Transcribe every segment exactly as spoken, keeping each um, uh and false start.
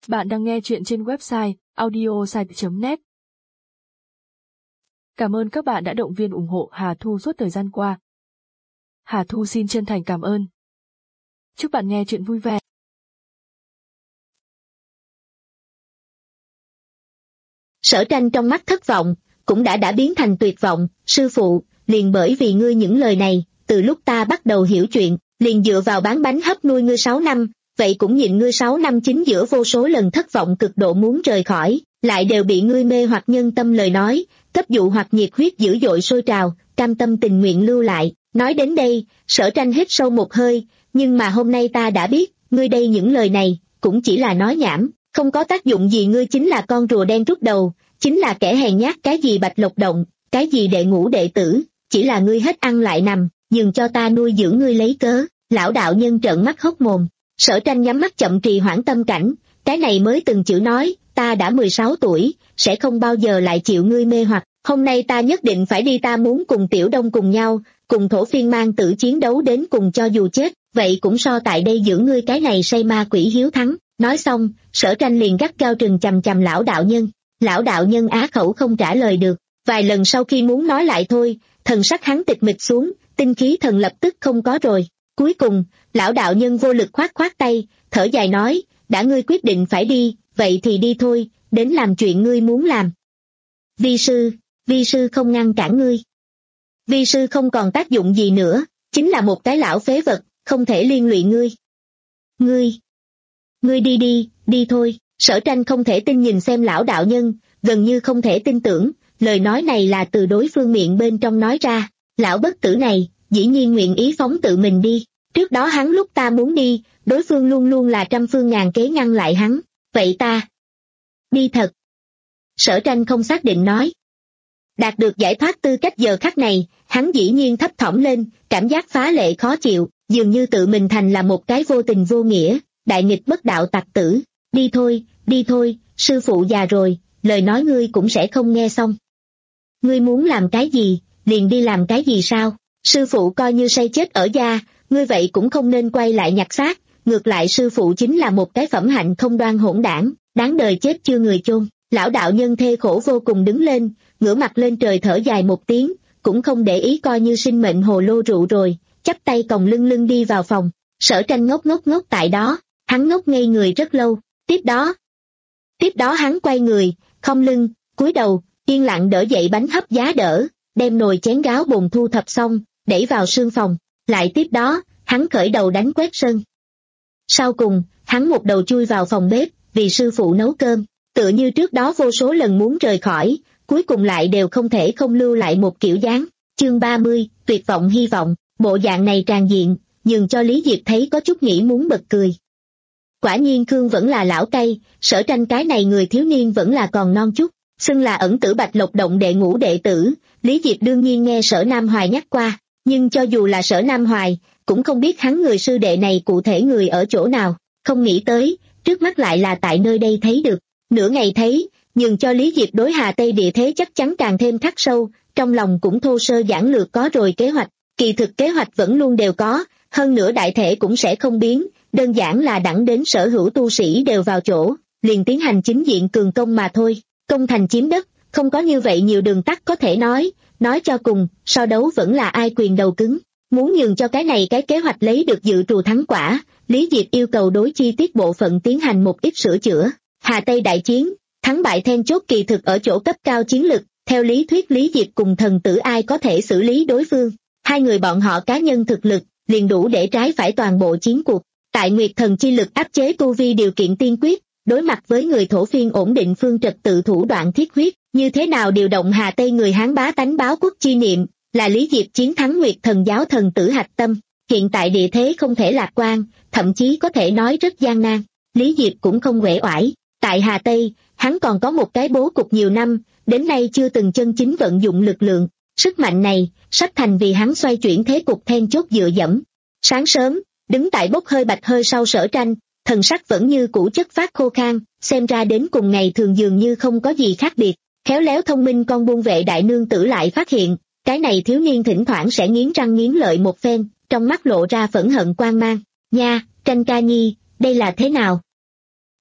Bạn đang nghe chuyện trên website audiosite chấm net. Cảm ơn các bạn đã động viên ủng hộ Hà Thu suốt thời gian qua. Hà Thu xin chân thành cảm ơn. Chúc bạn nghe chuyện vui vẻ. Sở Tranh trong mắt thất vọng, cũng đã đã biến thành tuyệt vọng. Sư phụ, liền bởi vì ngươi những lời này, từ lúc ta bắt đầu hiểu chuyện, liền dựa vào bán bánh hấp nuôi ngươi sáu năm, vậy cũng nhịn ngươi sáu năm chính giữa vô số lần thất vọng cực độ muốn rời khỏi, lại đều bị ngươi mê hoặc nhân tâm lời nói, cấp dụ hoặc nhiệt huyết dữ dội sôi trào, cam tâm tình nguyện lưu lại. Nói đến đây, Sở Tranh hít sâu một hơi, nhưng mà hôm nay ta đã biết, ngươi đây những lời này, cũng chỉ là nói nhảm, không có tác dụng gì. Ngươi chính là con rùa đen rút đầu, chính là kẻ hèn nhát. Cái gì Bạch Lộc Động, cái gì đệ ngũ đệ tử, chỉ là ngươi hết ăn lại nằm, dừng cho ta nuôi dưỡng ngươi lấy cớ. Lão đạo nhân trợn mắt hốc mồm. Sở Tranh nhắm mắt chậm trì hoãn tâm cảnh, cái này mới từng chữ nói, ta đã mười sáu tuổi, sẽ không bao giờ lại chịu ngươi mê hoặc, hôm nay ta nhất định phải đi, ta muốn cùng Tiểu Đông cùng nhau, cùng Thổ Phiên mang tử chiến đấu đến cùng, cho dù chết, vậy cũng so tại đây giữ ngươi cái này say ma quỷ hiếu thắng. Nói xong, Sở Tranh liền gắt gao trừng chằm chằm lão đạo nhân. Lão đạo nhân á khẩu không trả lời được, vài lần sau khi muốn nói lại thôi, thần sắc hắn tịch mịch xuống, tinh khí thần lập tức không có rồi. Cuối cùng, lão đạo nhân vô lực khoát khoát tay, thở dài nói, đã ngươi quyết định phải đi, vậy thì đi thôi, đến làm chuyện ngươi muốn làm. Vi sư, vi sư không ngăn cản ngươi. Vi sư không còn tác dụng gì nữa, chính là một cái lão phế vật, không thể liên lụy ngươi. Ngươi, ngươi đi đi, đi thôi. Sở Tranh không thể tin nhìn xem lão đạo nhân, gần như không thể tin tưởng, lời nói này là từ đối phương miệng bên trong nói ra. Lão bất tử này, dĩ nhiên nguyện ý phóng tự mình đi. Trước đó hắn lúc ta muốn đi, đối phương luôn luôn là trăm phương ngàn kế ngăn lại hắn. Vậy ta đi thật? Sở Tranh không xác định nói. Đạt được giải thoát tư cách giờ khắc này, hắn dĩ nhiên thấp thỏm lên, cảm giác phá lệ khó chịu, dường như tự mình thành là một cái vô tình vô nghĩa, đại nghịch bất đạo tặc tử. Đi thôi, đi thôi, sư phụ già rồi, lời nói ngươi cũng sẽ không nghe xong. Ngươi muốn làm cái gì, liền đi làm cái gì sao? Sư phụ coi như say chết ở gia, ngươi vậy cũng không nên quay lại nhặt xác, ngược lại sư phụ chính là một cái phẩm hạnh không đoan hỗn đảng, đáng đời chết chưa người chôn. Lão đạo nhân thê khổ vô cùng đứng lên, ngửa mặt lên trời thở dài một tiếng, cũng không để ý, coi như sinh mệnh hồ lô rượu rồi, chắp tay còng lưng lưng đi vào phòng. Sở Tranh ngốc ngốc ngốc tại đó, hắn ngốc ngây người rất lâu. Tiếp đó, tiếp đó hắn quay người, khom lưng, cúi đầu, yên lặng đỡ dậy bánh hấp giá đỡ, đem nồi chén gáo bồn thu thập xong, đẩy vào sương phòng. Lại tiếp đó, hắn khởi đầu đánh quét sân. Sau cùng, hắn một đầu chui vào phòng bếp, vì sư phụ nấu cơm, tựa như trước đó vô số lần muốn rời khỏi, cuối cùng lại đều không thể không lưu lại một kiểu dáng. Chương ba mươi, tuyệt vọng hy vọng. Bộ dạng này tràn diện, nhường cho Lý Diệp thấy có chút nghĩ muốn bật cười. Quả nhiên Khương vẫn là lão cay, Sở Tranh cái này người thiếu niên vẫn là còn non chút, xưng là ẩn tử Bạch Lộc Động đệ ngũ đệ tử. Lý Diệp đương nhiên nghe Sở Nam Hoài nhắc qua, nhưng cho dù là Sở Nam Hoài, cũng không biết hắn người sư đệ này cụ thể người ở chỗ nào, không nghĩ tới, trước mắt lại là tại nơi đây thấy được. Nửa ngày thấy, nhường cho Lý Diệp đối Hà Tây địa thế chắc chắn càng thêm khắc sâu, trong lòng cũng thô sơ giản lược có rồi kế hoạch, kỳ thực kế hoạch vẫn luôn đều có, hơn nữa đại thể cũng sẽ không biến, đơn giản là đẳng đến sở hữu tu sĩ đều vào chỗ, liền tiến hành chính diện cường công mà thôi. Công thành chiếm đất, không có như vậy nhiều đường tắt có thể nói, nói cho cùng, so đấu vẫn là ai quyền đầu cứng. Muốn nhường cho cái này cái kế hoạch lấy được dự trù thắng quả, Lý Diệp yêu cầu đối chi tiết bộ phận tiến hành một ít sửa chữa. Hà Tây đại chiến, thắng bại then chốt kỳ thực ở chỗ cấp cao chiến lực, theo lý thuyết Lý Diệp cùng thần tử ai có thể xử lý đối phương. Hai người bọn họ cá nhân thực lực, liền đủ để trái phải toàn bộ chiến cuộc. Tại Nguyệt Thần chi lực áp chế tu vi điều kiện tiên quyết, đối mặt với người Thổ Phiên ổn định phương trật tự thủ đoạn thiết huyết, như thế nào điều động Hà Tây người Hán bá tánh báo quốc chi niệm, là Lý Diệp chiến thắng Nguyệt Thần giáo thần tử hạch tâm. Hiện tại địa thế không thể lạc quan, thậm chí có thể nói rất gian nan. Lý Diệp cũng không uể oải, tại Hà Tây, hắn còn có một cái bố cục nhiều năm, đến nay chưa từng chân chính vận dụng lực lượng. Sức mạnh này, sắp thành vì hắn xoay chuyển thế cục then chốt dựa dẫm. Sáng sớm, đứng tại bốc hơi bạch hơi sau Sở Tranh, thần sắc vẫn như cũ chất phát khô khan, xem ra đến cùng ngày thường dường như không có gì khác biệt. Khéo léo thông minh con buôn vệ đại nương tử lại phát hiện, cái này thiếu niên thỉnh thoảng sẽ nghiến răng nghiến lợi một phen, trong mắt lộ ra phẫn hận quang mang. Nha, Tranh ca nhi, đây là thế nào?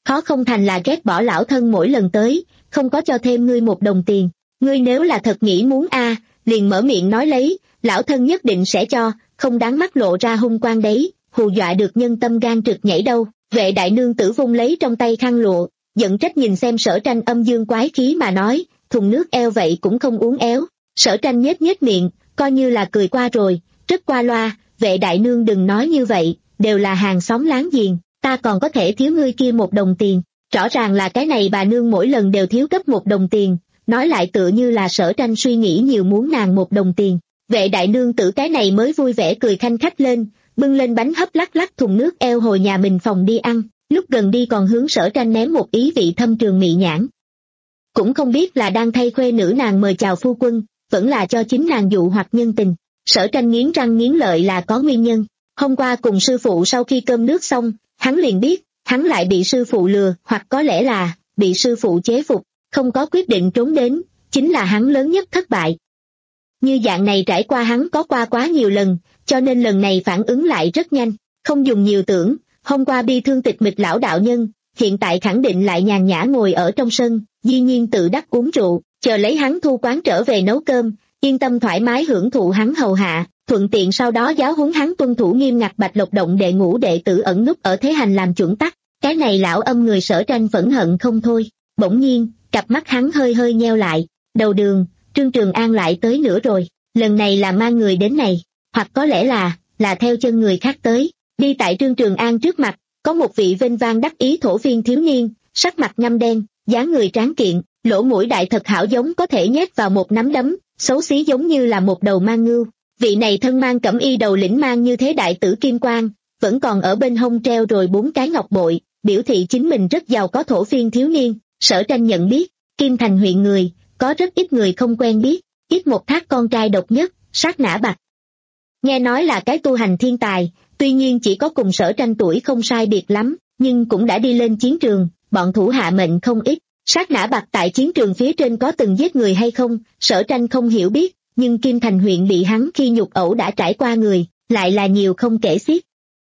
khó không thành là ghét bỏ lão thân mỗi lần tới, không có cho thêm ngươi một đồng tiền. Ngươi nếu là thật nghĩ muốn a, liền mở miệng nói lấy, lão thân nhất định sẽ cho, không đáng mắt lộ ra hung quang đấy, hù dọa được nhân tâm gan trực nhảy đâu. Vệ đại nương tử vung lấy trong tay khăn lụa, giận trách nhìn xem Sở Tranh âm dương quái khí mà nói, thùng nước eo vậy cũng không uống éo. Sở Tranh nhếch nhếch miệng, coi như là cười qua rồi, rất qua loa, vệ đại nương đừng nói như vậy, đều là hàng xóm láng giềng, ta còn có thể thiếu ngươi kia một đồng tiền. Rõ ràng là cái này bà nương mỗi lần đều thiếu gấp một đồng tiền, nói lại tựa như là Sở Tranh suy nghĩ nhiều muốn nàng một đồng tiền. Vệ đại nương tử cái này mới vui vẻ cười khanh khách lên, bưng lên bánh hấp lắc lắc thùng nước eo hồi nhà mình phòng đi ăn, lúc gần đi còn hướng Sở Tranh ném một ý vị thâm trường mị nhãn. Cũng không biết là đang thay khuê nữ nàng mời chào phu quân, vẫn là cho chính nàng dụ hoặc nhân tình. Sở Tranh nghiến răng nghiến lợi là có nguyên nhân. Hôm qua cùng sư phụ sau khi cơm nước xong, hắn liền biết, hắn lại bị sư phụ lừa, hoặc có lẽ là bị sư phụ chế phục, không có quyết định trốn đến, chính là hắn lớn nhất thất bại. Như dạng này trải qua hắn có qua quá nhiều lần, cho nên lần này phản ứng lại rất nhanh, không dùng nhiều tưởng, hôm qua bi thương tịch mịch lão đạo nhân, hiện tại khẳng định lại nhàn nhã ngồi ở trong sân, dĩ nhiên tự đắc uống rượu, chờ lấy hắn thu quán trở về nấu cơm, yên tâm thoải mái hưởng thụ hắn hầu hạ, thuận tiện sau đó giáo huấn hắn tuân thủ nghiêm ngặt Bạch Lộc động đệ ngũ đệ tử ẩn núp ở thế hành làm chuẩn tắc. Cái này lão âm người Sở Tranh phẫn hận không thôi. Bỗng nhiên, cặp mắt hắn hơi hơi nheo lại, đầu đường, Trương Trường An lại tới nữa rồi, lần này là mang người đến này, hoặc có lẽ là, là theo chân người khác tới. Đi tại Trương Trường An trước mặt, có một vị vênh vang đắc ý thổ phiên thiếu niên, sắc mặt ngăm đen, dáng người tráng kiện, lỗ mũi đại thật hảo giống có thể nhét vào một nắm đấm, xấu xí giống như là một đầu mang ngưu. Vị này thân mang cẩm y đầu lĩnh mang như thế đại tử kim quang, vẫn còn ở bên hông treo rồi bốn cái ngọc bội, biểu thị chính mình rất giàu có thổ phiên thiếu niên. Sở Tranh nhận biết, Kim Thành huyện người, có rất ít người không quen biết, ít một thác con trai độc nhất, Sát Nã Bạch. Nghe nói là cái tu hành thiên tài, tuy nhiên chỉ có cùng Sở Tranh tuổi không sai biệt lắm, nhưng cũng đã đi lên chiến trường, bọn thủ hạ mệnh không ít. Sát Nã Bạch tại chiến trường phía trên có từng giết người hay không, Sở Tranh không hiểu biết, nhưng Kim Thành huyện bị hắn khi nhục ẩu đã trải qua người, lại là nhiều không kể xiết.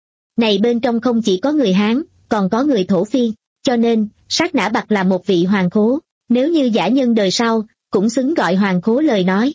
Này bên trong không chỉ có người Hán, còn có người thổ phiên, cho nên, Sát Nã Bạch là một vị hoàng khố, nếu như giả nhân đời sau, cũng xứng gọi hoàng khố lời nói.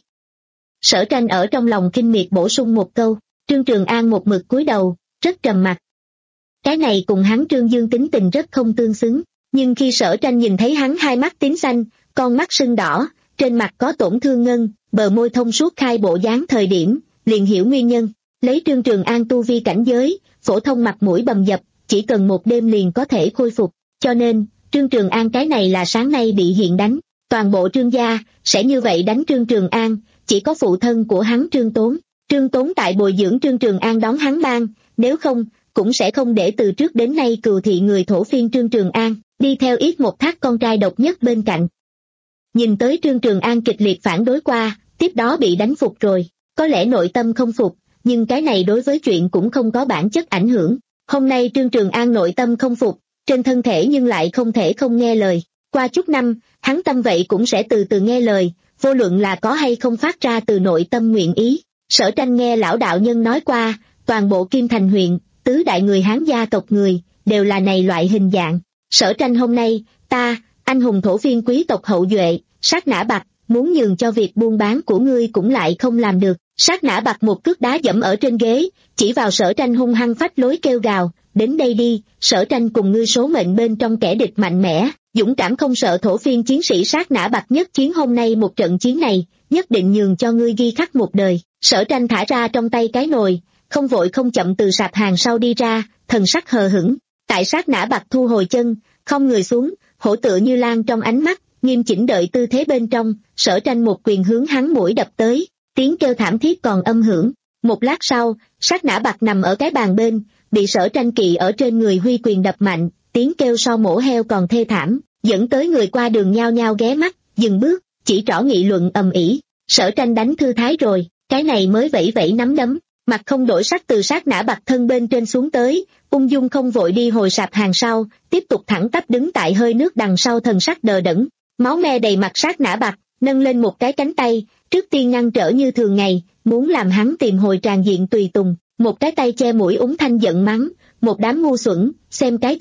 Sở Tranh ở trong lòng kinh miệt bổ sung một câu, Trương Trường An một mực cúi đầu, rất trầm mặc. Cái này cùng hắn Trương Dương tính tình rất không tương xứng, nhưng khi Sở Tranh nhìn thấy hắn hai mắt tím xanh, con mắt sưng đỏ, trên mặt có tổn thương ngân, bờ môi thông suốt khai bộ dáng thời điểm, liền hiểu nguyên nhân. Lấy Trương Trường An tu vi cảnh giới, phổ thông mặt mũi bầm dập, chỉ cần một đêm liền có thể khôi phục, cho nên, Trương Trường An cái này là sáng nay bị hiện đánh, toàn bộ Trương gia, sẽ như vậy đánh Trương Trường An, chỉ có phụ thân của hắn Trương Tốn. Trương Tốn tại bồi dưỡng Trương Trường An đón hắn ban, nếu không, cũng sẽ không để từ trước đến nay cừu thị người thổ phiên Trương Trường An, đi theo ít một thác con trai độc nhất bên cạnh. Nhìn tới Trương Trường An kịch liệt phản đối qua, tiếp đó bị đánh phục rồi, có lẽ nội tâm không phục, nhưng cái này đối với chuyện cũng không có bản chất ảnh hưởng. Hôm nay Trương Trường An nội tâm không phục, trên thân thể nhưng lại không thể không nghe lời. Qua chút năm, hắn tâm vậy cũng sẽ từ từ nghe lời, vô luận là có hay không phát ra từ nội tâm nguyện ý. Sở Tranh nghe lão đạo nhân nói qua, toàn bộ Kim Thành huyện, tứ đại người Hán gia tộc người, đều là này loại hình dạng. Sở Tranh hôm nay, ta, anh hùng thổ phiên quý tộc hậu duệ, Sát Nã Bạch, muốn nhường cho việc buôn bán của ngươi cũng lại không làm được. Sát Nã Bạch một cước đá dẫm ở trên ghế, chỉ vào Sở Tranh hung hăng phách lối kêu gào, đến đây đi, Sở Tranh cùng ngươi số mệnh bên trong kẻ địch mạnh mẽ, dũng cảm không sợ thổ phiên chiến sĩ Sát Nã Bạch nhất chiến hôm nay một trận chiến này, nhất định nhường cho ngươi ghi khắc một đời. Sở Tranh thả ra trong tay cái nồi, không vội không chậm từ sạp hàng sau đi ra, thần sắc hờ hững. Tại Sát Nã Bạch thu hồi chân, không người xuống, hổ tựa như lan trong ánh mắt, nghiêm chỉnh đợi tư thế bên trong, Sở Tranh một quyền hướng hắn mũi đập tới, tiếng kêu thảm thiết còn âm hưởng. Một lát sau, Sát Nã Bạch nằm ở cái bàn bên, bị Sở Tranh kỵ ở trên người huy quyền đập mạnh, tiếng kêu so mổ heo còn thê thảm, dẫn tới người qua đường nhao nhao ghé mắt, dừng bước, chỉ trỏ nghị luận ầm ĩ. Sở Tranh đánh thư thái rồi, cái này mới vẫy vẫy nắm đấm, mặt không đổi sắc từ Sát Nã Bạch thân bên trên xuống tới, ung dung không vội đi hồi sạp hàng sau, tiếp tục thẳng tắp đứng tại hơi nước đằng sau, thần sắc đờ đẫn, máu me đầy mặt. Sát Nã Bạch nâng lên một cái cánh tay, trước tiên ngăn trở như thường ngày, muốn làm hắn tìm hồi tràng diện tùy tùng, một cái tay che mũi úng thanh giận mắng, một đám ngu xuẩn, xem cái gì,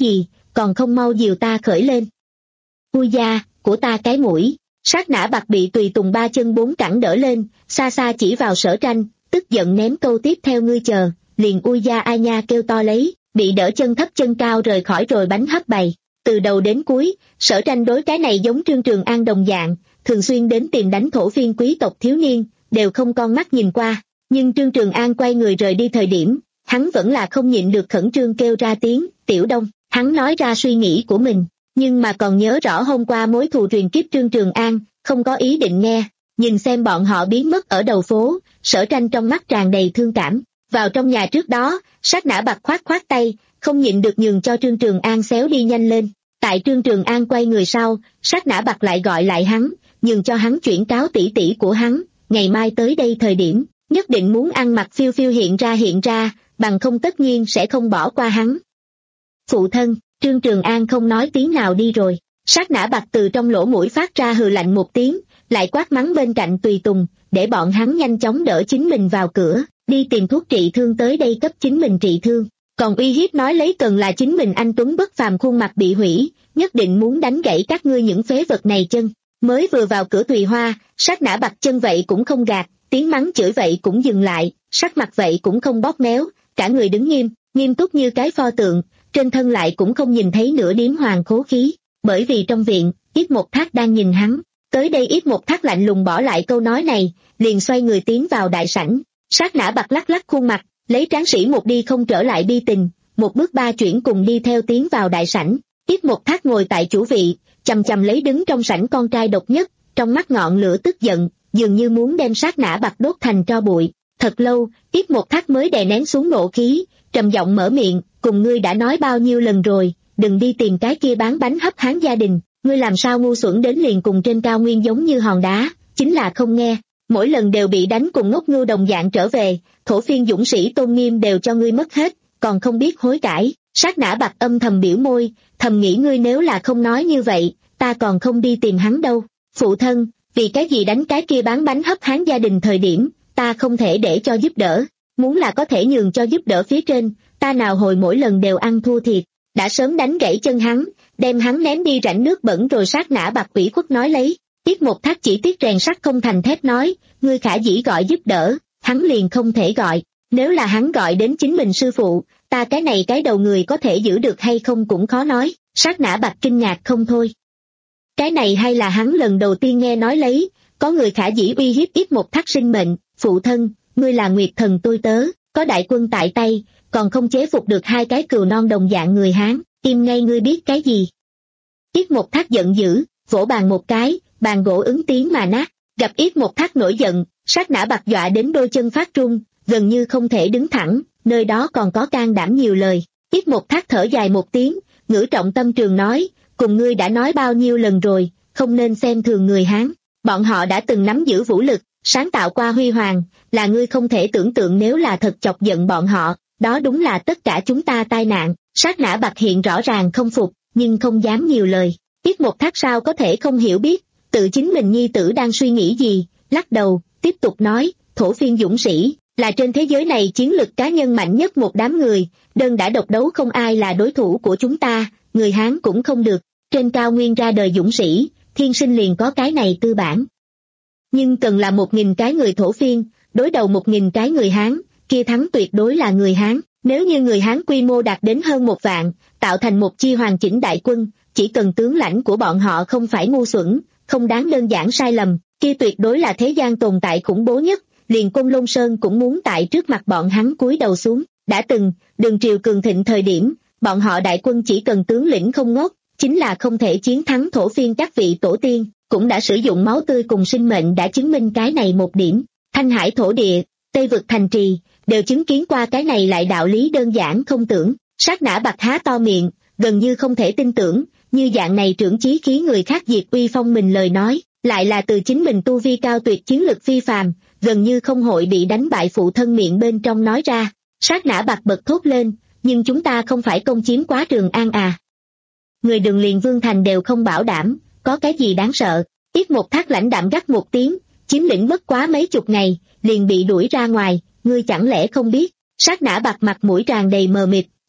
còn không mau dìu ta khởi lên. Ui da, của ta cái mũi. Sát Nã Bạc bị Tùy Tùng ba chân bốn cẳng đỡ lên, xa xa chỉ vào Sở Tranh, tức giận ném câu tiếp theo ngươi chờ, liền ui da ai nha kêu to lấy, bị đỡ chân thấp chân cao rời khỏi rồi bánh hấp bày. Từ đầu đến cuối, Sở Tranh đối cái này giống Trương Trường An đồng dạng, thường xuyên đến tìm đánh thổ phiên quý tộc thiếu niên, đều không con mắt nhìn qua. Nhưng Trương Trường An quay người rời đi thời điểm, hắn vẫn là không nhịn được khẩn trương kêu ra tiếng, Tiểu Đông, hắn nói ra suy nghĩ của mình, nhưng mà còn nhớ rõ hôm qua mối thù truyền kiếp Trương Trường An, không có ý định nghe, nhìn xem bọn họ biến mất ở đầu phố, Sở Tranh trong mắt tràn đầy thương cảm. Vào trong nhà trước đó, Sát Nã Bạc khoát khoát tay, không nhịn được nhường cho Trương Trường An xéo đi nhanh lên. Tại Trương Trường An quay người sau, Sát Nã Bạc lại gọi lại hắn, nhường cho hắn chuyển cáo tỷ tỷ của hắn, ngày mai tới đây thời điểm, nhất định muốn ăn mặc phiêu phiêu hiện ra hiện ra, bằng không tất nhiên sẽ không bỏ qua hắn. Phụ thân, Trương Trường An không nói tiếng nào đi rồi. Sát Nã Bạc từ trong lỗ mũi phát ra hừ lạnh một tiếng, lại quát mắng bên cạnh Tùy Tùng, để bọn hắn nhanh chóng đỡ chính mình vào cửa, đi tìm thuốc trị thương tới đây cấp chính mình trị thương. Còn uy hiếp nói lấy cần là chính mình anh tuấn bất phàm khuôn mặt bị hủy, nhất định muốn đánh gãy các ngươi những phế vật này chân. Mới vừa vào cửa Thùy Hoa, Sát Nã Bạc chân vậy cũng không gạt, tiếng mắng chửi vậy cũng dừng lại, sắc mặt vậy cũng không bóp méo, cả người đứng nghiêm, nghiêm túc như cái pho tượng, trên thân lại cũng không nhìn thấy nửa điếm hoàng khố khí. Bởi vì trong viện, Yết Một Thác đang nhìn hắn. Tới đây Yết Một Thác lạnh lùng bỏ lại câu nói này, liền xoay người tiến vào đại sảnh. Sát Nã Bạc lắc lắc khuôn mặt, lấy tráng sĩ một đi không trở lại bi tình, một bước ba chuyển cùng đi theo tiến vào đại sảnh. Yết Một Thác ngồi tại chủ vị, chằm chằm lấy đứng trong sảnh con trai độc nhất, trong mắt ngọn lửa tức giận, dường như muốn đem Sát Nã Bạc đốt thành tro bụi. Thật lâu, Yết Một Thác mới đè nén xuống nộ khí, trầm giọng mở miệng, cùng ngươi đã nói bao nhiêu lần rồi, đừng đi tìm cái kia bán bánh hấp hán gia đình, ngươi làm sao ngu xuẩn đến liền cùng trên cao nguyên giống như hòn đá, chính là không nghe, mỗi lần đều bị đánh cùng ngốc ngưu đồng dạng trở về, thổ phiên dũng sĩ tôn nghiêm đều cho ngươi mất hết, còn không biết hối cải. Sát Nã Bạc âm thầm biểu môi, thầm nghĩ ngươi nếu là không nói như vậy, ta còn không đi tìm hắn đâu. Phụ thân, vì cái gì đánh cái kia bán bánh hấp hán gia đình thời điểm, ta không thể để cho giúp đỡ, muốn là có thể nhường cho giúp đỡ phía trên, ta nào hồi mỗi lần đều ăn thua thiệt, đã sớm đánh gãy chân hắn, đem hắn ném đi rãnh nước bẩn rồi. Sát Nã Bạc ủy khuất nói lấy. Yết Một Thác chỉ tiếc rèn sắt không thành thép nói, ngươi khả dĩ gọi giúp đỡ, hắn liền không thể gọi, nếu là hắn gọi đến chính mình sư phụ, ta cái này cái đầu người có thể giữ được hay không cũng khó nói. Sát Nã Bạc kinh ngạc không thôi. Cái này hay là hắn lần đầu tiên nghe nói lấy, có người khả dĩ uy hiếp Yết Một Thác sinh mệnh. Phụ thân, ngươi là Nguyệt Thần tôi tớ, có đại quân tại tay, còn không chế phục được hai cái cừu non đồng dạng người Hán, im ngay ngươi biết cái gì. Yết Một Thác giận dữ, vỗ bàn một cái, bàn gỗ ứng tiếng mà nát. Gặp Yết Một Thác nổi giận, Sát Nã Bạc dọa đến đôi chân phát run, gần như không thể đứng thẳng, nơi đó còn có can đảm nhiều lời. Yết Một Thác thở dài một tiếng, ngữ trọng tâm trường nói, cùng ngươi đã nói bao nhiêu lần rồi, không nên xem thường người Hán, bọn họ đã từng nắm giữ vũ lực, sáng tạo qua huy hoàng, là ngươi không thể tưởng tượng nếu là thật chọc giận bọn họ, đó đúng là tất cả chúng ta tai nạn. Sát Nã Bạc hiện rõ ràng không phục, nhưng không dám nhiều lời. Yết Một Thác sao có thể không hiểu biết, tự chính mình nhi tử đang suy nghĩ gì, lắc đầu, tiếp tục nói, thổ phiên dũng sĩ, là trên thế giới này chiến lực cá nhân mạnh nhất một đám người, đơn đã độc đấu không ai là đối thủ của chúng ta, người Hán cũng không được, trên cao nguyên ra đời dũng sĩ, thiên sinh liền có cái này tư bản. Nhưng cần là một nghìn cái người thổ phiên, đối đầu một nghìn cái người Hán, kia thắng tuyệt đối là người Hán. Nếu như người Hán quy mô đạt đến hơn một vạn, tạo thành một chi hoàn chỉnh đại quân, chỉ cần tướng lãnh của bọn họ không phải ngu xuẩn, không đáng đơn giản sai lầm, kia tuyệt đối là thế gian tồn tại khủng bố nhất, liền Côn Lôn Sơn cũng muốn tại trước mặt bọn hắn cúi đầu xuống. Đã từng, Đường triều cường thịnh thời điểm, bọn họ đại quân chỉ cần tướng lĩnh không ngốc, chính là không thể chiến thắng thổ phiên các vị tổ tiên, cũng đã sử dụng máu tươi cùng sinh mệnh đã chứng minh cái này một điểm. Thanh Hải thổ địa, Tây vực thành trì, đều chứng kiến qua cái này lại đạo lý đơn giản không tưởng. Sát Nã Bạc há to miệng, gần như không thể tin tưởng, như dạng này trưởng chí khí người khác diệt uy phong mình lời nói, lại là từ chính mình tu vi cao tuyệt chiến lực phi phàm, gần như không hội bị đánh bại phụ thân miệng bên trong nói ra. Sát Nã Bạc bật thốt lên, nhưng chúng ta không phải công chiếm quá Trường An à. Người Đường liền Vương Thành đều không bảo đảm, có cái gì đáng sợ. Yết Một Thác lãnh đạm gắt một tiếng, chiếm lĩnh bất quá mấy chục ngày, liền bị đuổi ra ngoài, ngươi chẳng lẽ không biết. Sát Nã Bạc mặt mũi tràn đầy mờ mịt,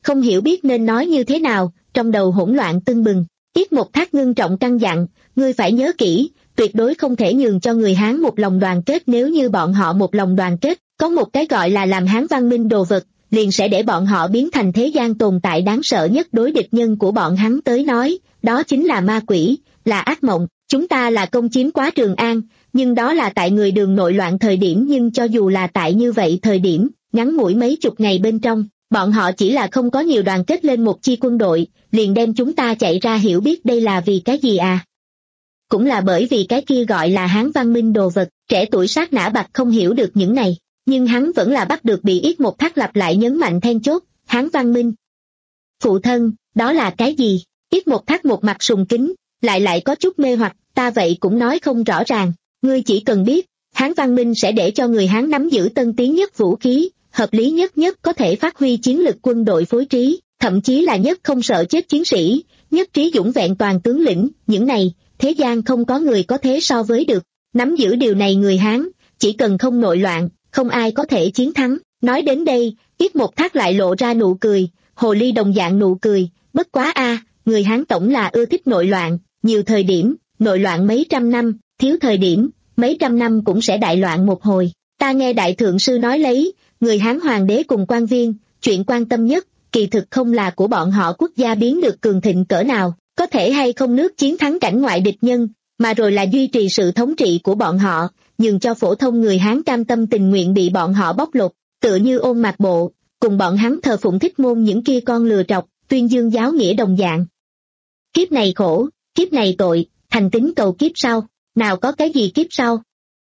không hiểu biết nên nói như thế nào, trong đầu hỗn loạn tưng bừng. Yết Một Thác ngưng trọng căn dặn, ngươi phải nhớ kỹ, tuyệt đối không thể nhường cho người Hán một lòng đoàn kết. Nếu như bọn họ một lòng đoàn kết, có một cái gọi là làm Hán văn minh đồ vật, liền sẽ để bọn họ biến thành thế gian tồn tại đáng sợ nhất. Đối địch nhân của bọn hắn tới nói, đó chính là ma quỷ, là ác mộng. Chúng ta là công chiếm quá Trường An, nhưng đó là tại người Đường nội loạn thời điểm. Nhưng cho dù là tại như vậy thời điểm, ngắn ngủi mấy chục ngày bên trong, bọn họ chỉ là không có nhiều đoàn kết lên một chi quân đội, liền đem chúng ta chạy ra. Hiểu biết đây là vì cái gì à? Cũng là bởi vì cái kia gọi là Hán văn minh đồ vật. Trẻ tuổi Sát Nã Bạch không hiểu được những này, nhưng hắn vẫn là bắt được bị Yết Một Thác lặp lại nhấn mạnh then chốt, Hán văn minh. Phụ thân, đó là cái gì? Yết Một Thác một mặt sùng kính, lại lại có chút mê hoặc, ta vậy cũng nói không rõ ràng. Ngươi chỉ cần biết, Hán văn minh sẽ để cho người Hán nắm giữ tân tiến nhất vũ khí, hợp lý nhất nhất có thể phát huy chiến lực quân đội phối trí, thậm chí là nhất không sợ chết chiến sĩ, nhất trí dũng vẹn toàn tướng lĩnh. Những này, thế gian không có người có thế so với được. Nắm giữ điều này người Hán, chỉ cần không nội loạn, không ai có thể chiến thắng. Nói đến đây, Yết Một Thác lại lộ ra nụ cười, hồ ly đồng dạng nụ cười. Bất quá a, người Hán tổng là ưa thích nội loạn, nhiều thời điểm, nội loạn mấy trăm năm, thiếu thời điểm, mấy trăm năm cũng sẽ đại loạn một hồi. Ta nghe Đại Thượng Sư nói lấy, người Hán hoàng đế cùng quan viên, chuyện quan tâm nhất, kỳ thực không là của bọn họ quốc gia biến được cường thịnh cỡ nào, có thể hay không nước chiến thắng cảnh ngoại địch nhân, mà rồi là duy trì sự thống trị của bọn họ, nhường cho phổ thông người Hán cam tâm tình nguyện bị bọn họ bóc lột, tựa như Ôn Mạc Bộ, cùng bọn hắn thờ phụng Thích Môn những kia con lừa trọc, tuyên dương giáo nghĩa đồng dạng. Kiếp này khổ, kiếp này tội, thành tín cầu kiếp sau, nào có cái gì kiếp sau.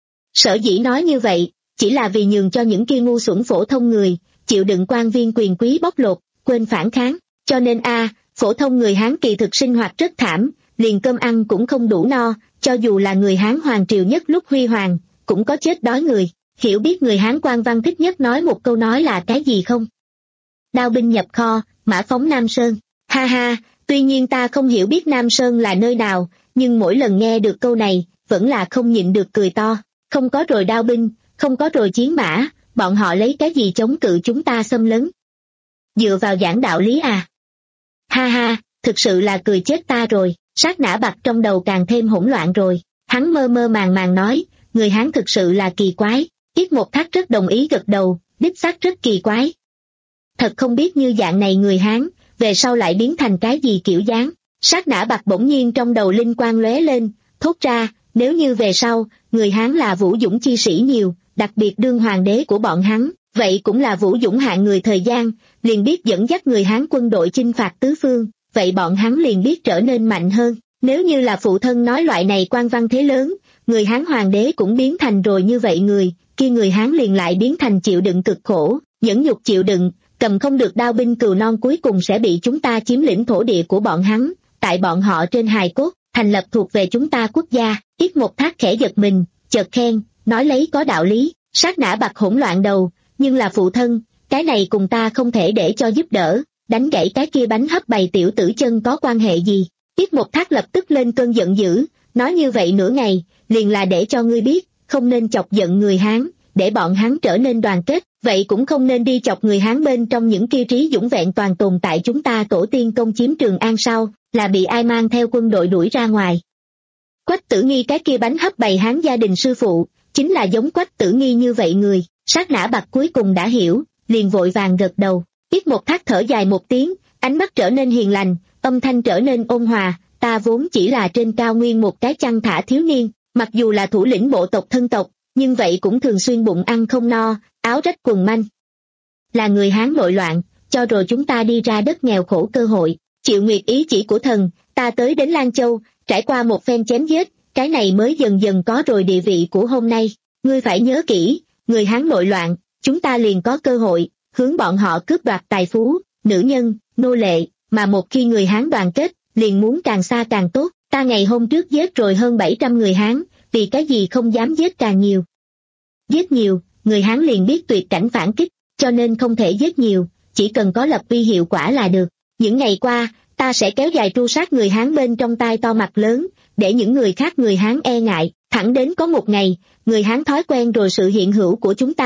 Sở dĩ nói như vậy, chỉ là vì nhường cho những kia ngu xuẩn phổ thông người, chịu đựng quan viên quyền quý bóc lột, quên phản kháng, cho nên a phổ thông người Hán kỳ thực sinh hoạt rất thảm, liền cơm ăn cũng không đủ no, cho dù là người Hán hoàng triều nhất lúc huy hoàng, cũng có chết đói người. Hiểu biết người Hán quan văn thích nhất nói một câu nói là cái gì không? Đao binh nhập kho, mã phóng Nam Sơn. Ha ha, tuy nhiên ta không hiểu biết Nam Sơn là nơi nào, nhưng mỗi lần nghe được câu này, vẫn là không nhịn được cười to. Không có rồi đao binh, không có rồi chiến mã, bọn họ lấy cái gì chống cự chúng ta xâm lấn? Dựa vào giảng đạo lý à? Ha ha, thực sự là cười chết ta rồi. Sát Nã Bạch trong đầu càng thêm hỗn loạn rồi, hắn mơ mơ màng màng nói, người Hán thực sự là kỳ quái. Yết Một Thác rất đồng ý gật đầu, đích xác rất kỳ quái. Thật không biết như dạng này người Hán, về sau lại biến thành cái gì kiểu dáng. Sát Nã Bạch bỗng nhiên trong đầu linh quang lóe lên, thốt ra, nếu như về sau, người Hán là vũ dũng chi sĩ nhiều, đặc biệt đương hoàng đế của bọn hắn, vậy cũng là vũ dũng hạng người thời gian, liền biết dẫn dắt người Hán quân đội chinh phạt tứ phương, vậy bọn hắn liền biết trở nên mạnh hơn. Nếu như là phụ thân nói loại này quan văn thế lớn, người Hán hoàng đế cũng biến thành rồi như vậy người, kia người Hán liền lại biến thành chịu đựng cực khổ, nhẫn nhục chịu đựng, cầm không được đao binh cừu non cuối cùng sẽ bị chúng ta chiếm lĩnh thổ địa của bọn hắn, tại bọn họ trên hài cốt, thành lập thuộc về chúng ta quốc gia. Yết Một Thác khẽ giật mình, chợt khen, nói lấy có đạo lý. Sát Nã Bạch hỗn loạn đầu, nhưng là phụ thân, cái này cùng ta không thể để cho giúp đỡ, đánh gãy cái kia bánh hấp bày tiểu tử chân có quan hệ gì. Yết Một Thác lập tức lên cơn giận dữ, nói như vậy nửa ngày, liền là để cho ngươi biết, không nên chọc giận người Hán, để bọn hắn trở nên đoàn kết, vậy cũng không nên đi chọc người Hán bên trong những kia trí dũng vẹn toàn tồn tại chúng ta tổ tiên công chiếm Trường An sau, là bị ai mang theo quân đội đuổi ra ngoài. Quách Tử Nghi cái kia bánh hấp bày Hán gia đình sư phụ, chính là giống Quách Tử Nghi như vậy người. Sát Nã Bạch cuối cùng đã hiểu, liền vội vàng gật đầu. Yết Một Thác thở dài một tiếng, ánh mắt trở nên hiền lành, âm thanh trở nên ôn hòa, ta vốn chỉ là trên cao nguyên một cái chăn thả thiếu niên, mặc dù là thủ lĩnh bộ tộc thân tộc, nhưng vậy cũng thường xuyên bụng ăn không no, áo rách quần manh. Là người Hán nội loạn, cho rồi chúng ta đi ra đất nghèo khổ cơ hội, chịu nguyệt ý chỉ của thần, ta tới đến Lan Châu, trải qua một phen chém giết, cái này mới dần dần có rồi địa vị của hôm nay. Ngươi phải nhớ kỹ, người Hán nội loạn, chúng ta liền có cơ hội, hướng bọn họ cướp đoạt tài phú, nữ nhân, nô lệ, mà một khi người Hán đoàn kết, liền muốn càng xa càng tốt. Ta ngày hôm trước giết rồi hơn bảy trăm người Hán, vì cái gì không dám giết càng nhiều. Giết nhiều, người Hán liền biết tuyệt cảnh phản kích, cho nên không thể giết nhiều, chỉ cần có lập uy hiệu quả là được. Những ngày qua, ta sẽ kéo dài tru sát người Hán bên trong tai to mặt lớn, để những người khác người Hán e ngại, thẳng đến có một ngày, người Hán thói quen rồi sự hiện hữu của chúng ta,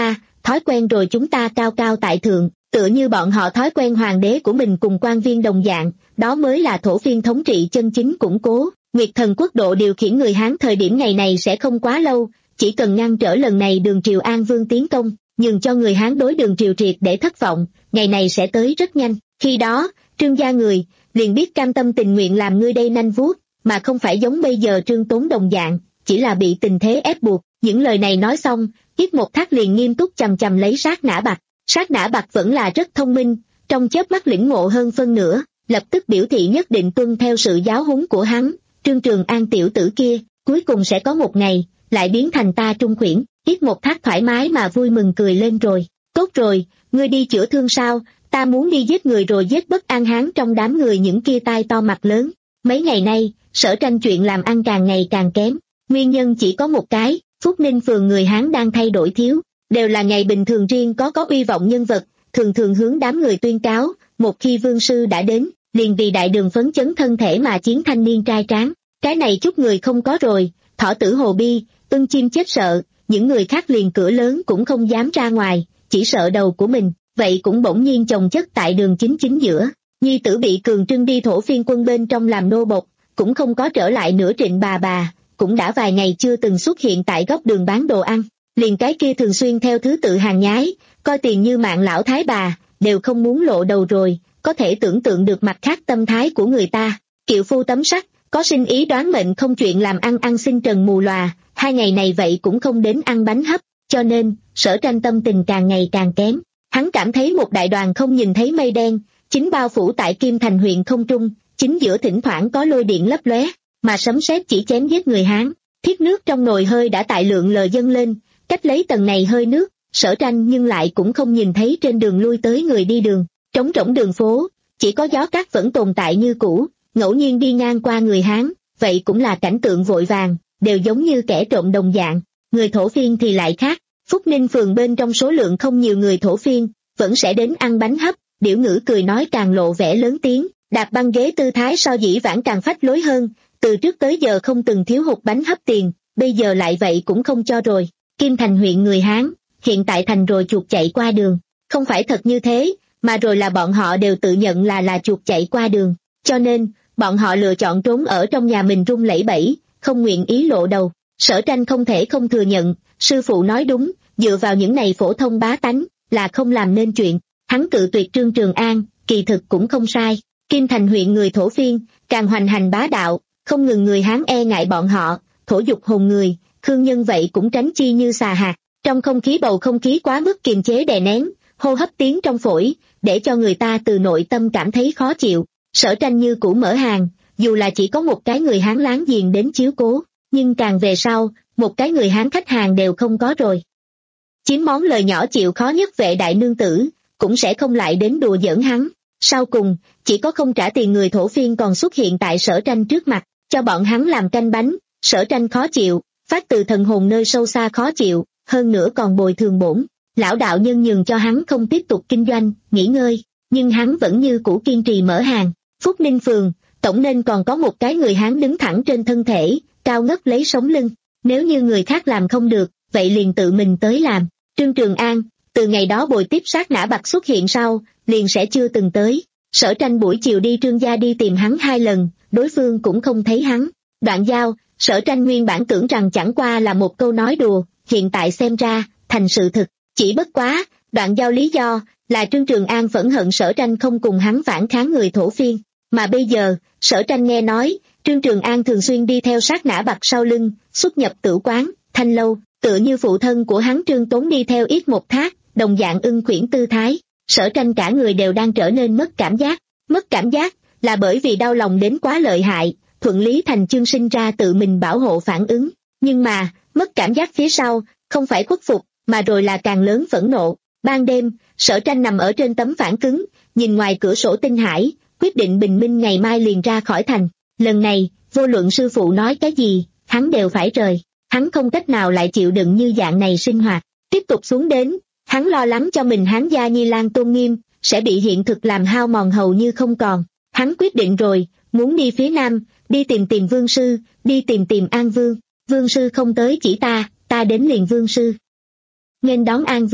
thói quen rồi chúng ta cao cao tại thượng, tựa như bọn họ thói quen hoàng đế của mình cùng quan viên đồng dạng, đó mới là thổ phiên thống trị chân chính củng cố. Nguyệt Thần quốc độ điều khiển người Hán thời điểm ngày này sẽ không quá lâu, chỉ cần ngăn trở lần này Đường triều An Vương tiến công, nhường cho người Hán đối Đường triều triệt để thất vọng, ngày này sẽ tới rất nhanh. Khi đó, Trương gia người liền biết cam tâm tình nguyện làm ngươi đây nanh vuốt, mà không phải giống bây giờ Trương Tốn đồng dạng, chỉ là bị tình thế ép buộc. Những lời này nói xong, Yết Một Thác liền nghiêm túc chằm chằm lấy Sát Nã Bạch. Sát Nã Bạch vẫn là rất thông minh, trong chớp mắt lĩnh ngộ hơn phân nửa, lập tức biểu thị nhất định tuân theo sự giáo huấn của hắn. Trương Trường An tiểu tử kia, cuối cùng sẽ có một ngày, lại biến thành ta trung khuyển. Yết Một Thác thoải mái mà vui mừng cười lên rồi. Tốt rồi, ngươi đi chữa thương sao? Ta muốn đi giết người rồi giết Bất An Hán trong đám người những kia tai to mặt lớn. Mấy ngày nay, Sở Tranh chuyện làm ăn càng ngày càng kém. Nguyên nhân chỉ có một cái, Phúc Ninh phường người Hán đang thay đổi thiếu. Đều là ngày bình thường riêng có có uy vọng nhân vật, thường thường hướng đám người tuyên cáo, một khi vương sư đã đến, liền vì đại đường phấn chấn thân thể mà chiến thanh niên trai tráng. Cái này chút người không có rồi, Thỏ Tử Hồ Bi, Ưng Chim chết sợ, những người khác liền cửa lớn cũng không dám ra ngoài, chỉ sợ đầu của mình, vậy cũng bỗng nhiên chồng chất tại đường chính chính giữa. Nhi tử bị cường trưng đi thổ phiên quân bên trong làm nô bộc, cũng không có trở lại nữa. Trịnh bà bà, cũng đã vài ngày chưa từng xuất hiện tại góc đường bán đồ ăn, liền cái kia thường xuyên theo thứ tự hàng nhái, coi tiền như mạng lão thái bà, đều không muốn lộ đầu rồi, có thể tưởng tượng được mặt khác tâm thái của người ta. Kiệu phu tấm sắt, có sinh ý đoán mệnh không chuyện làm ăn ăn xin trần mù lòa, hai ngày này vậy cũng không đến ăn bánh hấp, cho nên, Sở Tranh tâm tình càng ngày càng kém. Hắn cảm thấy một đại đoàn không nhìn thấy mây đen, chính bao phủ tại Kim Thành huyện không trung, chính giữa thỉnh thoảng có lôi điện lấp lóe, mà sấm sét chỉ chém giết người Hán. Thiết nước trong nồi hơi đã tại lượng lờ dâng lên, cách lấy tầng này hơi nước, Sở Tranh nhưng lại cũng không nhìn thấy trên đường lui tới người đi đường, trống rỗng đường phố, chỉ có gió cát vẫn tồn tại như cũ, ngẫu nhiên đi ngang qua người Hán, vậy cũng là cảnh tượng vội vàng, đều giống như kẻ trộm đồng dạng. Người thổ phiên thì lại khác, Phúc Ninh phường bên trong số lượng không nhiều người thổ phiên, vẫn sẽ đến ăn bánh hấp, điểu ngữ cười nói càng lộ vẻ lớn tiếng, đạp băng ghế tư thái so dĩ vãng càng phách lối hơn, từ trước tới giờ không từng thiếu hụt bánh hấp tiền, bây giờ lại vậy cũng không cho rồi. Kim Thành huyện người Hán, hiện tại thành rồi chuột chạy qua đường, không phải thật như thế, mà rồi là bọn họ đều tự nhận là là chuột chạy qua đường, cho nên, bọn họ lựa chọn trốn ở trong nhà mình run lẩy bẩy, không nguyện ý lộ đầu. Sở Tranh không thể không thừa nhận, sư phụ nói đúng, dựa vào những này phổ thông bá tánh, là không làm nên chuyện. Hắn cự tuyệt Trương Trường An, kỳ thực cũng không sai. Kim Thành huyện người thổ phiên, càng hoành hành bá đạo, không ngừng người Hán e ngại bọn họ, thổ dục hồn người, khương nhân vậy cũng tránh chi như xà hạt. Trong không khí bầu không khí quá mức kiềm chế đè nén, hô hấp tiếng trong phổi, để cho người ta từ nội tâm cảm thấy khó chịu. Sở Tranh như cũ mở hàng, dù là chỉ có một cái người Hán láng giềng đến chiếu cố, nhưng càng về sau, một cái người Hán khách hàng đều không có rồi. Chiếm món lời nhỏ chịu khó nhất Vệ đại nương tử, cũng sẽ không lại đến đùa giỡn hắn. Sau cùng, chỉ có không trả tiền người thổ phiên còn xuất hiện tại Sở Tranh trước mặt, cho bọn hắn làm canh bánh. Sở Tranh khó chịu, phát từ thần hồn nơi sâu xa khó chịu, hơn nữa còn bồi thường bổn. Lão đạo nhân nhường cho hắn không tiếp tục kinh doanh, nghỉ ngơi, nhưng hắn vẫn như cũ kiên trì mở hàng. Phúc Ninh phường, tổng nên còn có một cái người Hán đứng thẳng trên thân thể, cao ngất lấy sống lưng. Nếu như người khác làm không được, vậy liền tự mình tới làm. Trương Trường An, từ ngày đó bồi tiếp Sát Nã Bạch xuất hiện sau, liền sẽ chưa từng tới. Sở Tranh buổi chiều đi Trương gia đi tìm hắn hai lần, đối phương cũng không thấy hắn. Đoạn giao, Sở Tranh nguyên bản tưởng rằng chẳng qua là một câu nói đùa, hiện tại xem ra, thành sự thực. Chỉ bất quá, đoạn giao lý do, là Trương Trường An phẫn hận Sở Tranh không cùng hắn phản kháng người thổ phiên. Mà bây giờ, Sở Tranh nghe nói, Trương Trường An thường xuyên đi theo Sát Nã Bạch sau lưng, xuất nhập tử quán, thanh lâu, tựa như phụ thân của hắn Trương Tốn đi theo Yết Một Thác, đồng dạng ưng khuyển tư thái. Sở Tranh cả người đều đang trở nên mất cảm giác. Mất cảm giác, là bởi vì đau lòng đến quá lợi hại, thuận lý thành chương sinh ra tự mình bảo hộ phản ứng. Nhưng mà, mất cảm giác phía sau, không phải khuất phục, mà rồi là càng lớn phẫn nộ. Ban đêm, Sở Tranh nằm ở trên tấm phản cứng, nhìn ngoài cửa sổ tinh hải, quyết định bình minh ngày mai liền ra khỏi thành. Lần này, vô luận sư phụ nói cái gì, hắn đều phải rời. Hắn không cách nào lại chịu đựng như dạng này sinh hoạt. Tiếp tục xuống đến, hắn lo lắng cho mình Hán gia Nhi Lan tôn nghiêm, sẽ bị hiện thực làm hao mòn hầu như không còn. Hắn quyết định rồi, muốn đi phía nam, đi tìm tìm vương sư, đi tìm tìm An Vương. Vương sư không tới chỉ ta, ta đến liền vương sư. Nghênh đón An Vương,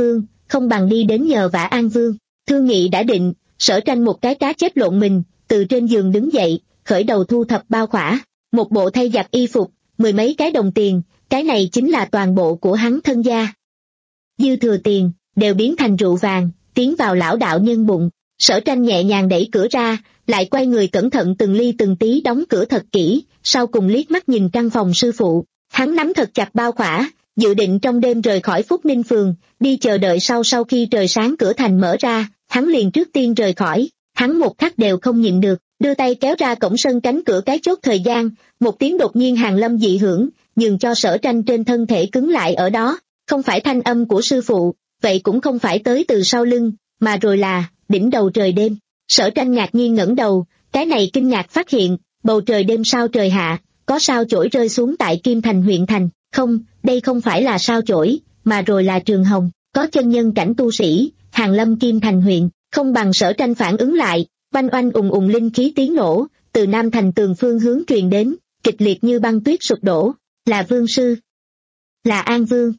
không bằng đi đến nhờ vả An Vương. Thương nghị đã định, Sở Tranh một cái cá chết lộn mình, từ trên giường đứng dậy, khởi đầu thu thập bao khỏa, một bộ thay giặt y phục, mười mấy cái đồng tiền, cái này chính là toàn bộ của hắn thân gia. Dư thừa tiền, đều biến thành rượu vàng, tiến vào lão đạo nhân bụng. Sở Tranh nhẹ nhàng đẩy cửa ra, lại quay người cẩn thận từng ly từng tí đóng cửa thật kỹ, sau cùng liếc mắt nhìn căn phòng sư phụ. Hắn nắm thật chặt bao khỏa, dự định trong đêm rời khỏi Phúc Ninh Phường, đi chờ đợi sau sau khi trời sáng cửa thành mở ra, hắn liền trước tiên rời khỏi. Hắn một khắc đều không nhịn được, đưa tay kéo ra cổng sân cánh cửa cái chốt thời gian, một tiếng đột nhiên hàn lâm dị hưởng, nhường cho Sở Tranh trên thân thể cứng lại ở đó. Không phải thanh âm của sư phụ, vậy cũng không phải tới từ sau lưng, mà rồi là đỉnh đầu trời đêm. Sở Tranh ngạc nhiên ngẩng đầu, cái này kinh ngạc phát hiện, bầu trời đêm sao trời hạ, có sao chổi rơi xuống tại Kim Thành huyện thành. Không, đây không phải là sao chổi, mà rồi là trường hồng, có chân nhân cảnh tu sĩ, hàng lâm Kim Thành huyện. Không bằng Sở Tranh phản ứng lại, oanh oanh ùng ùng linh khí tiếng nổ, từ Nam Thành tường phương hướng truyền đến, kịch liệt như băng tuyết sụp đổ. Là Vương sư, là An Vương.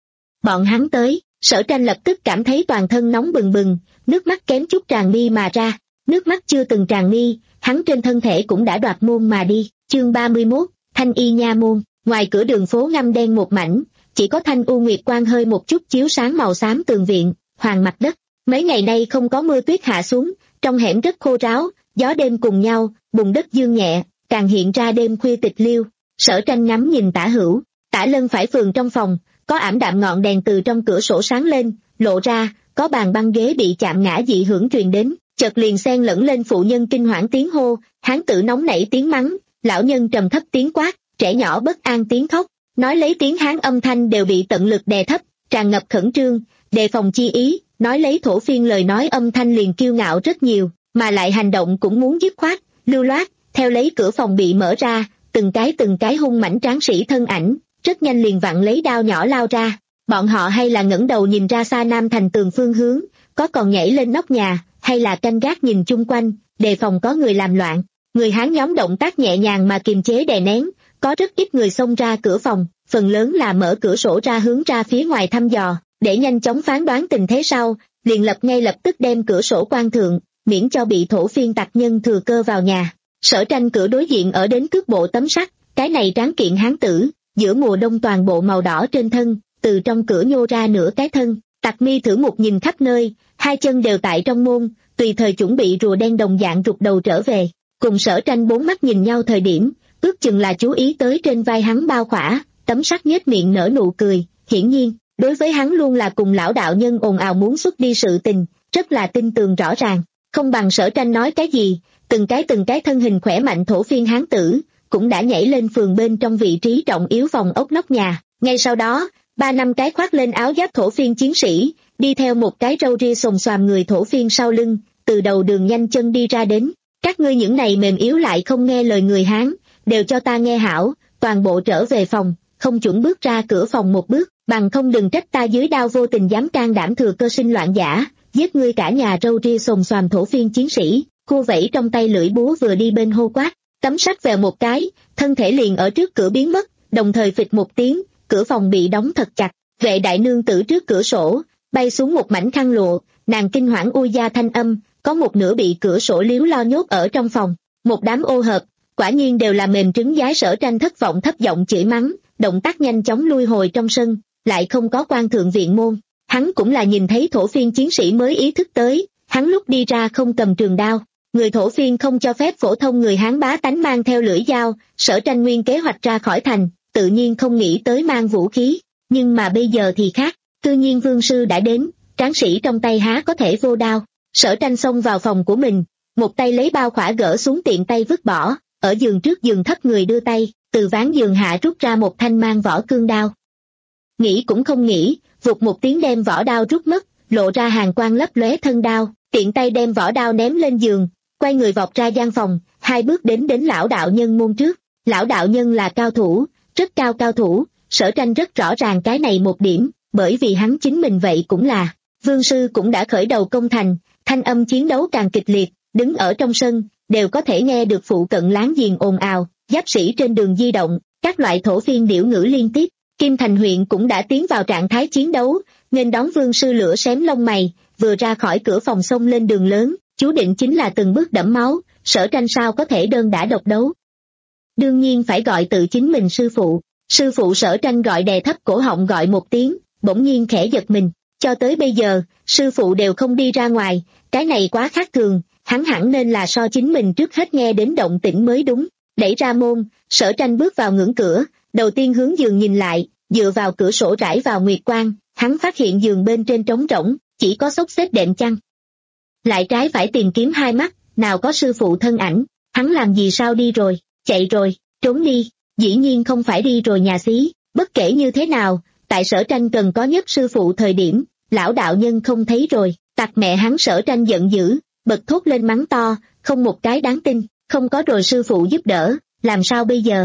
Bọn hắn tới. Sở Tranh lập tức cảm thấy toàn thân nóng bừng bừng, nước mắt kém chút tràn mi mà ra. Nước mắt chưa từng tràn mi, hắn trên thân thể cũng đã đoạt môn mà đi. Chương ba mươi mốt, Thanh Y Nha Môn. Ngoài cửa đường phố ngăm đen một mảnh, chỉ có thanh u nguyệt quang hơi một chút chiếu sáng màu xám tường viện, hoàng mặt đất. Mấy ngày nay không có mưa tuyết hạ xuống, trong hẻm rất khô ráo, gió đêm cùng nhau, bùn đất dương nhẹ, càng hiện ra đêm khuya tịch liêu. Sở Tranh ngắm nhìn tả hữu, tả lân phải phường trong phòng, có ảm đạm ngọn đèn từ trong cửa sổ sáng lên, lộ ra, có bàn băng ghế bị chạm ngã dị hưởng truyền đến, chợt liền xen lẫn lên phụ nhân kinh hoảng tiếng hô, hán tử nóng nảy tiếng mắng, lão nhân trầm thấp tiếng quát, trẻ nhỏ bất an tiếng khóc, nói lấy tiếng Hán âm thanh đều bị tận lực đè thấp, tràn ngập khẩn trương, đề phòng chi ý, nói lấy thổ phiên lời nói âm thanh liền kiêu ngạo rất nhiều, mà lại hành động cũng muốn dứt khoát, lưu loát, theo lấy cửa phòng bị mở ra, từng cái từng cái hung mãnh tráng sĩ thân ảnh, rất nhanh liền vặn lấy đao nhỏ lao ra. Bọn họ hay là ngẩng đầu nhìn ra xa Nam Thành tường phương hướng, có còn nhảy lên nóc nhà, hay là canh gác nhìn chung quanh, đề phòng có người làm loạn. Người Hán nhóm động tác nhẹ nhàng mà kiềm chế đè nén, có rất ít người xông ra cửa phòng, phần lớn là mở cửa sổ ra hướng ra phía ngoài thăm dò, để nhanh chóng phán đoán tình thế sau, liền lập ngay lập tức đem cửa sổ quan thượng, miễn cho bị thổ phiên tặc nhân thừa cơ vào nhà. Sở Tranh cửa đối diện ở đến cước bộ tấm sắt, cái này tráng kiện hán tử, giữa mùa đông toàn bộ màu đỏ trên thân, từ trong cửa nhô ra nửa cái thân, tặc mi thử một nhìn khắp nơi, hai chân đều tại trong môn, tùy thời chuẩn bị rùa đen đồng dạng rụt đầu trở về. Cùng Sở Tranh bốn mắt nhìn nhau thời điểm, ước chừng là chú ý tới trên vai hắn bao khỏa, tấm sắt nhếch miệng nở nụ cười, hiển nhiên, đối với hắn luôn là cùng lão đạo nhân ồn ào muốn xuất đi sự tình, rất là tin tường rõ ràng. Không bằng Sở Tranh nói cái gì, từng cái từng cái thân hình khỏe mạnh thổ phiên hán tử, cũng đã nhảy lên phường bên trong vị trí trọng yếu phòng ốc nóc nhà. Ngay sau đó, ba năm cái khoác lên áo giáp thổ phiên chiến sĩ, đi theo một cái râu ria xồm xoàm người thổ phiên sau lưng, từ đầu đường nhanh chân đi ra đến. Các ngươi những này mềm yếu lại không nghe lời người Hán, đều cho ta nghe hảo, toàn bộ trở về phòng, không chuẩn bước ra cửa phòng một bước, bằng không đừng trách ta dưới đao vô tình dám can đảm thừa cơ sinh loạn giả, giết ngươi cả nhà. Râu ria xồm xoàm thổ phiên chiến sĩ, khua vẫy trong tay lưỡi búa vừa đi bên hô quát, tấm sắt vèo một cái, thân thể liền ở trước cửa biến mất, đồng thời phịch một tiếng, cửa phòng bị đóng thật chặt. Vệ đại nương tử trước cửa sổ, bay xuống một mảnh khăn lụa, nàng kinh hoảng ui da thanh âm, có một nửa bị cửa sổ liếu lo nhốt ở trong phòng. Một đám ô hợp, quả nhiên đều là mềm trứng giái. Sở Tranh thất vọng thấp giọng chửi mắng, động tác nhanh chóng lui hồi trong sân, lại không có quan thượng viện môn. Hắn cũng là nhìn thấy thổ phiên chiến sĩ mới ý thức tới, hắn lúc đi ra không cầm trường đao. Người thổ phiên không cho phép phổ thông người Hán bá tánh mang theo lưỡi dao. Sở Tranh nguyên kế hoạch ra khỏi thành, tự nhiên không nghĩ tới mang vũ khí, nhưng mà bây giờ thì khác, tự nhiên Vương sư đã đến, tráng sĩ trong tay há có thể vô đao. Sở Tranh xông vào phòng của mình, một tay lấy bao khỏa gỡ xuống tiện tay vứt bỏ, ở giường trước giường thấp người đưa tay, từ ván giường hạ rút ra một thanh mang vỏ cương đao. Nghĩ cũng không nghĩ, vụt một tiếng đem vỏ đao rút mất, lộ ra hàn quang lấp lóe thân đao, tiện tay đem vỏ đao ném lên giường, quay người vọt ra gian phòng, hai bước đến đến lão đạo nhân môn trước. Lão đạo nhân là cao thủ, rất cao cao thủ, Sở Tranh rất rõ ràng cái này một điểm, bởi vì hắn chính mình vậy cũng là. Vương sư cũng đã khởi đầu công thành, thanh âm chiến đấu càng kịch liệt, đứng ở trong sân, đều có thể nghe được phụ cận láng giềng ồn ào, giáp sĩ trên đường di động, các loại thổ phiên điểu ngữ liên tiếp. Kim Thành huyện cũng đã tiến vào trạng thái chiến đấu, nghênh đón vương sư lửa xém lông mày, vừa ra khỏi cửa phòng xông lên đường lớn, chú định chính là từng bước đẫm máu, Sở Tranh sao có thể đơn đả độc đấu. Đương nhiên phải gọi tự chính mình sư phụ, sư phụ Sở Tranh gọi đè thấp cổ họng gọi một tiếng, bỗng nhiên khẽ giật mình, cho tới bây giờ, sư phụ đều không đi ra ngoài, cái này quá khác thường, hắn hẳn nên là so chính mình trước hết nghe đến động tĩnh mới đúng. Đẩy ra môn, Sở Tranh bước vào ngưỡng cửa, đầu tiên hướng giường nhìn lại, dựa vào cửa sổ rải vào nguyệt quang, hắn phát hiện giường bên trên trống rỗng, chỉ có xốc xếp đệm chăn. Lại trái phải tìm kiếm hai mắt, nào có sư phụ thân ảnh, hắn làm gì sao đi rồi, chạy rồi, trốn đi, dĩ nhiên không phải đi rồi nhà xí, bất kể như thế nào, tại Sở Tranh cần có nhất sư phụ thời điểm, lão đạo nhân không thấy rồi, tặc mẹ hắn. Sở Tranh giận dữ, bật thốt lên mắng to, không một cái đáng tin, không có rồi sư phụ giúp đỡ, làm sao bây giờ?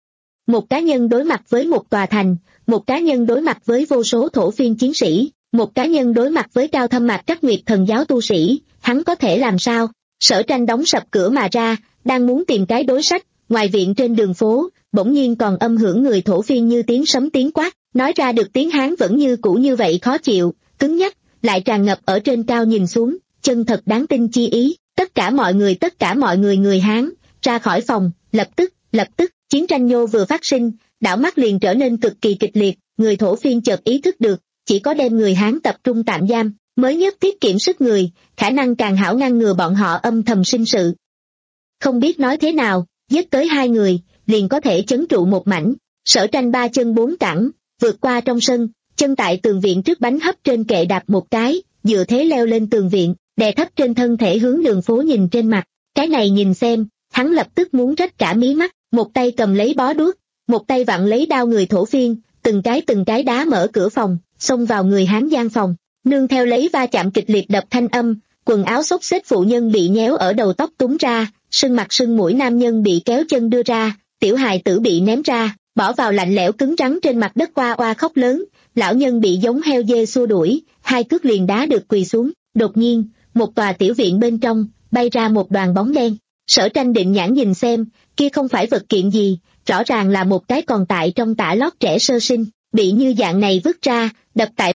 Một cá nhân đối mặt với một tòa thành, một cá nhân đối mặt với vô số thổ phiên chiến sĩ, một cá nhân đối mặt với cao thâm mạc trắc nguyệt thần giáo tu sĩ, hắn có thể làm sao? Sở Tranh đóng sập cửa mà ra, đang muốn tìm cái đối sách, ngoài viện trên đường phố, bỗng nhiên còn âm hưởng người thổ phiên như tiếng sấm tiếng quát, nói ra được tiếng Hán vẫn như cũ như vậy khó chịu, cứng nhắc, lại tràn ngập ở trên cao nhìn xuống, chân thật đáng tin chi ý. Tất cả mọi người tất cả mọi người người Hán, ra khỏi phòng, lập tức, lập tức, chiến tranh nhô vừa phát sinh, đảo mắt liền trở nên cực kỳ kịch liệt, người thổ phiên chợt ý thức được, chỉ có đem người Hán tập trung tạm giam, mới nhất tiết kiệm sức người, khả năng càng hảo ngăn ngừa bọn họ âm thầm sinh sự. Không biết nói thế nào, giết tới hai người, liền có thể chấn trụ một mảnh. Sở Tranh ba chân bốn cẳng, vượt qua trong sân, chân tại tường viện trước bánh hấp trên kệ đạp một cái, dựa thế leo lên tường viện, đè thấp trên thân thể hướng đường phố nhìn trên mặt. Cái này nhìn xem, hắn lập tức muốn rách cả mí mắt, một tay cầm lấy bó đuốc, một tay vặn lấy đao người thổ phiên, từng cái từng cái đá mở cửa phòng, xông vào người Hán gian phòng, nương theo lấy va chạm kịch liệt đập thanh âm, quần áo xốc xếch phụ nhân bị nhéo ở đầu tóc túng ra, sưng mặt sưng mũi nam nhân bị kéo chân đưa ra, tiểu hài tử bị ném ra, bỏ vào lạnh lẽo cứng rắn trên mặt đất oa oa khóc lớn, lão nhân bị giống heo dê xua đuổi, hai cước liền đá được quỳ xuống. Đột nhiên, một tòa tiểu viện bên trong, bay ra một đoàn bóng đen. Sở Tranh định nhãn nhìn xem, kia không phải vật kiện gì, rõ ràng là một cái còn tại trong tã lót trẻ sơ sinh, bị như dạng này vứt ra, đập tại.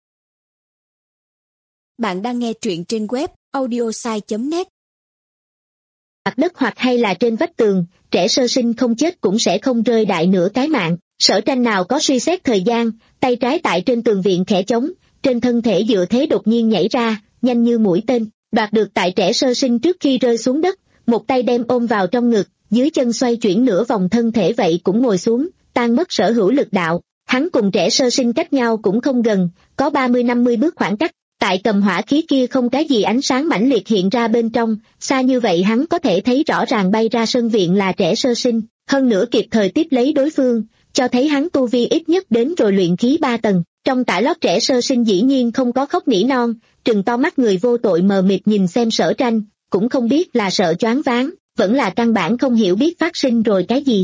Bạn đang nghe truyện trên web audiosai chấm net. Mặt đất hoặc hay là trên vách tường, trẻ sơ sinh không chết cũng sẽ không rơi đại nửa cái mạng. Sở Tranh nào có suy xét thời gian, tay trái tại trên tường viện khẽ chống, trên thân thể dựa thế đột nhiên nhảy ra, nhanh như mũi tên, đoạt được tại trẻ sơ sinh trước khi rơi xuống đất, một tay đem ôm vào trong ngực, dưới chân xoay chuyển nửa vòng thân thể vậy cũng ngồi xuống, tan mất sở hữu lực đạo. Hắn cùng trẻ sơ sinh cách nhau cũng không gần, có ba mươi năm mươi bước khoảng cách, tại cầm hỏa khí kia không cái gì ánh sáng mãnh liệt hiện ra bên trong, xa như vậy hắn có thể thấy rõ ràng bay ra sân viện là trẻ sơ sinh, hơn nữa kịp thời tiếp lấy đối phương, cho thấy hắn tu vi ít nhất đến rồi luyện khí ba tầng. Trong tã lót trẻ sơ sinh dĩ nhiên không có khóc nỉ non, trừng to mắt người vô tội mờ mịt nhìn xem Sở Tranh, cũng không biết là sợ choáng váng, vẫn là căn bản không hiểu biết phát sinh rồi cái gì.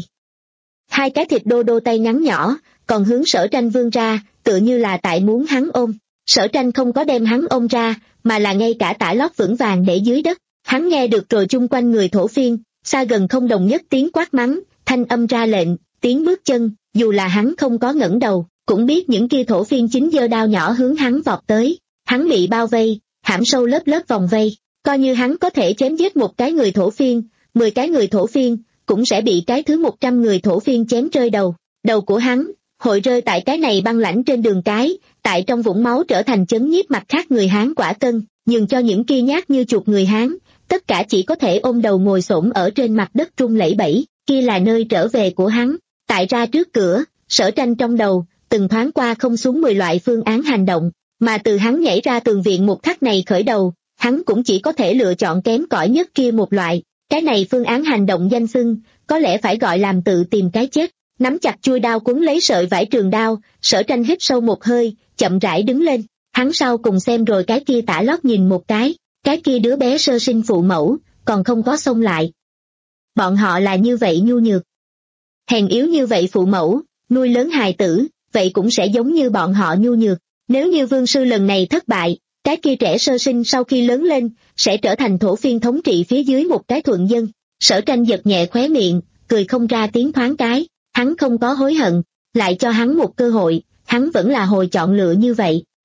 Hai cái thịt đô đô tay ngắn nhỏ, còn hướng Sở Tranh vươn ra, tựa như là tại muốn hắn ôm. Sở Tranh không có đem hắn ôm ra, mà là ngay cả tã lót vững vàng để dưới đất. Hắn nghe được rồi chung quanh người thổ phiên, xa gần không đồng nhất tiếng quát mắng, thanh âm ra lệnh, tiếng bước chân, dù là hắn không có ngẩng đầu, cũng biết những kia thổ phiên chính giơ đao nhỏ hướng hắn vọt tới. Hắn bị bao vây, hãm sâu lớp lớp vòng vây, coi như hắn có thể chém giết một cái người thổ phiên, mười cái người thổ phiên, cũng sẽ bị cái thứ một trăm người thổ phiên chém rơi đầu. Đầu của hắn, hội rơi tại cái này băng lãnh trên đường cái, tại trong vũng máu trở thành chấn nhiếp mặt khác người Hán quả cân, nhường cho những kia nhát như chuột người Hán, tất cả chỉ có thể ôm đầu ngồi xổm ở trên mặt đất run lẩy bẩy, kia là nơi trở về của hắn. Tại ra trước cửa, Sở Tranh trong đầu, từng thoáng qua không xuống mười loại phương án hành động, mà từ hắn nhảy ra tường viện một khắc này khởi đầu, hắn cũng chỉ có thể lựa chọn kém cỏi nhất kia một loại. Cái này phương án hành động danh xưng, có lẽ phải gọi làm tự tìm cái chết. Nắm chặt chuôi đao quấn lấy sợi vải trường đao, Sở Tranh hít sâu một hơi, chậm rãi đứng lên. Hắn sau cùng xem rồi cái kia tả lót nhìn một cái, cái kia đứa bé sơ sinh phụ mẫu, còn không có xông lại. Bọn họ là như vậy nhu nhược, hèn yếu như vậy phụ mẫu, nuôi lớn hài tử, vậy cũng sẽ giống như bọn họ nhu nhược. Nếu như vương sư lần này thất bại, cái kia trẻ sơ sinh sau khi lớn lên, sẽ trở thành thổ phiên thống trị phía dưới một cái thuận dân. Sở Tranh giật nhẹ khóe miệng, cười không ra tiếng thoáng cái, hắn không có hối hận, lại cho hắn một cơ hội, hắn vẫn là hồi chọn lựa như vậy.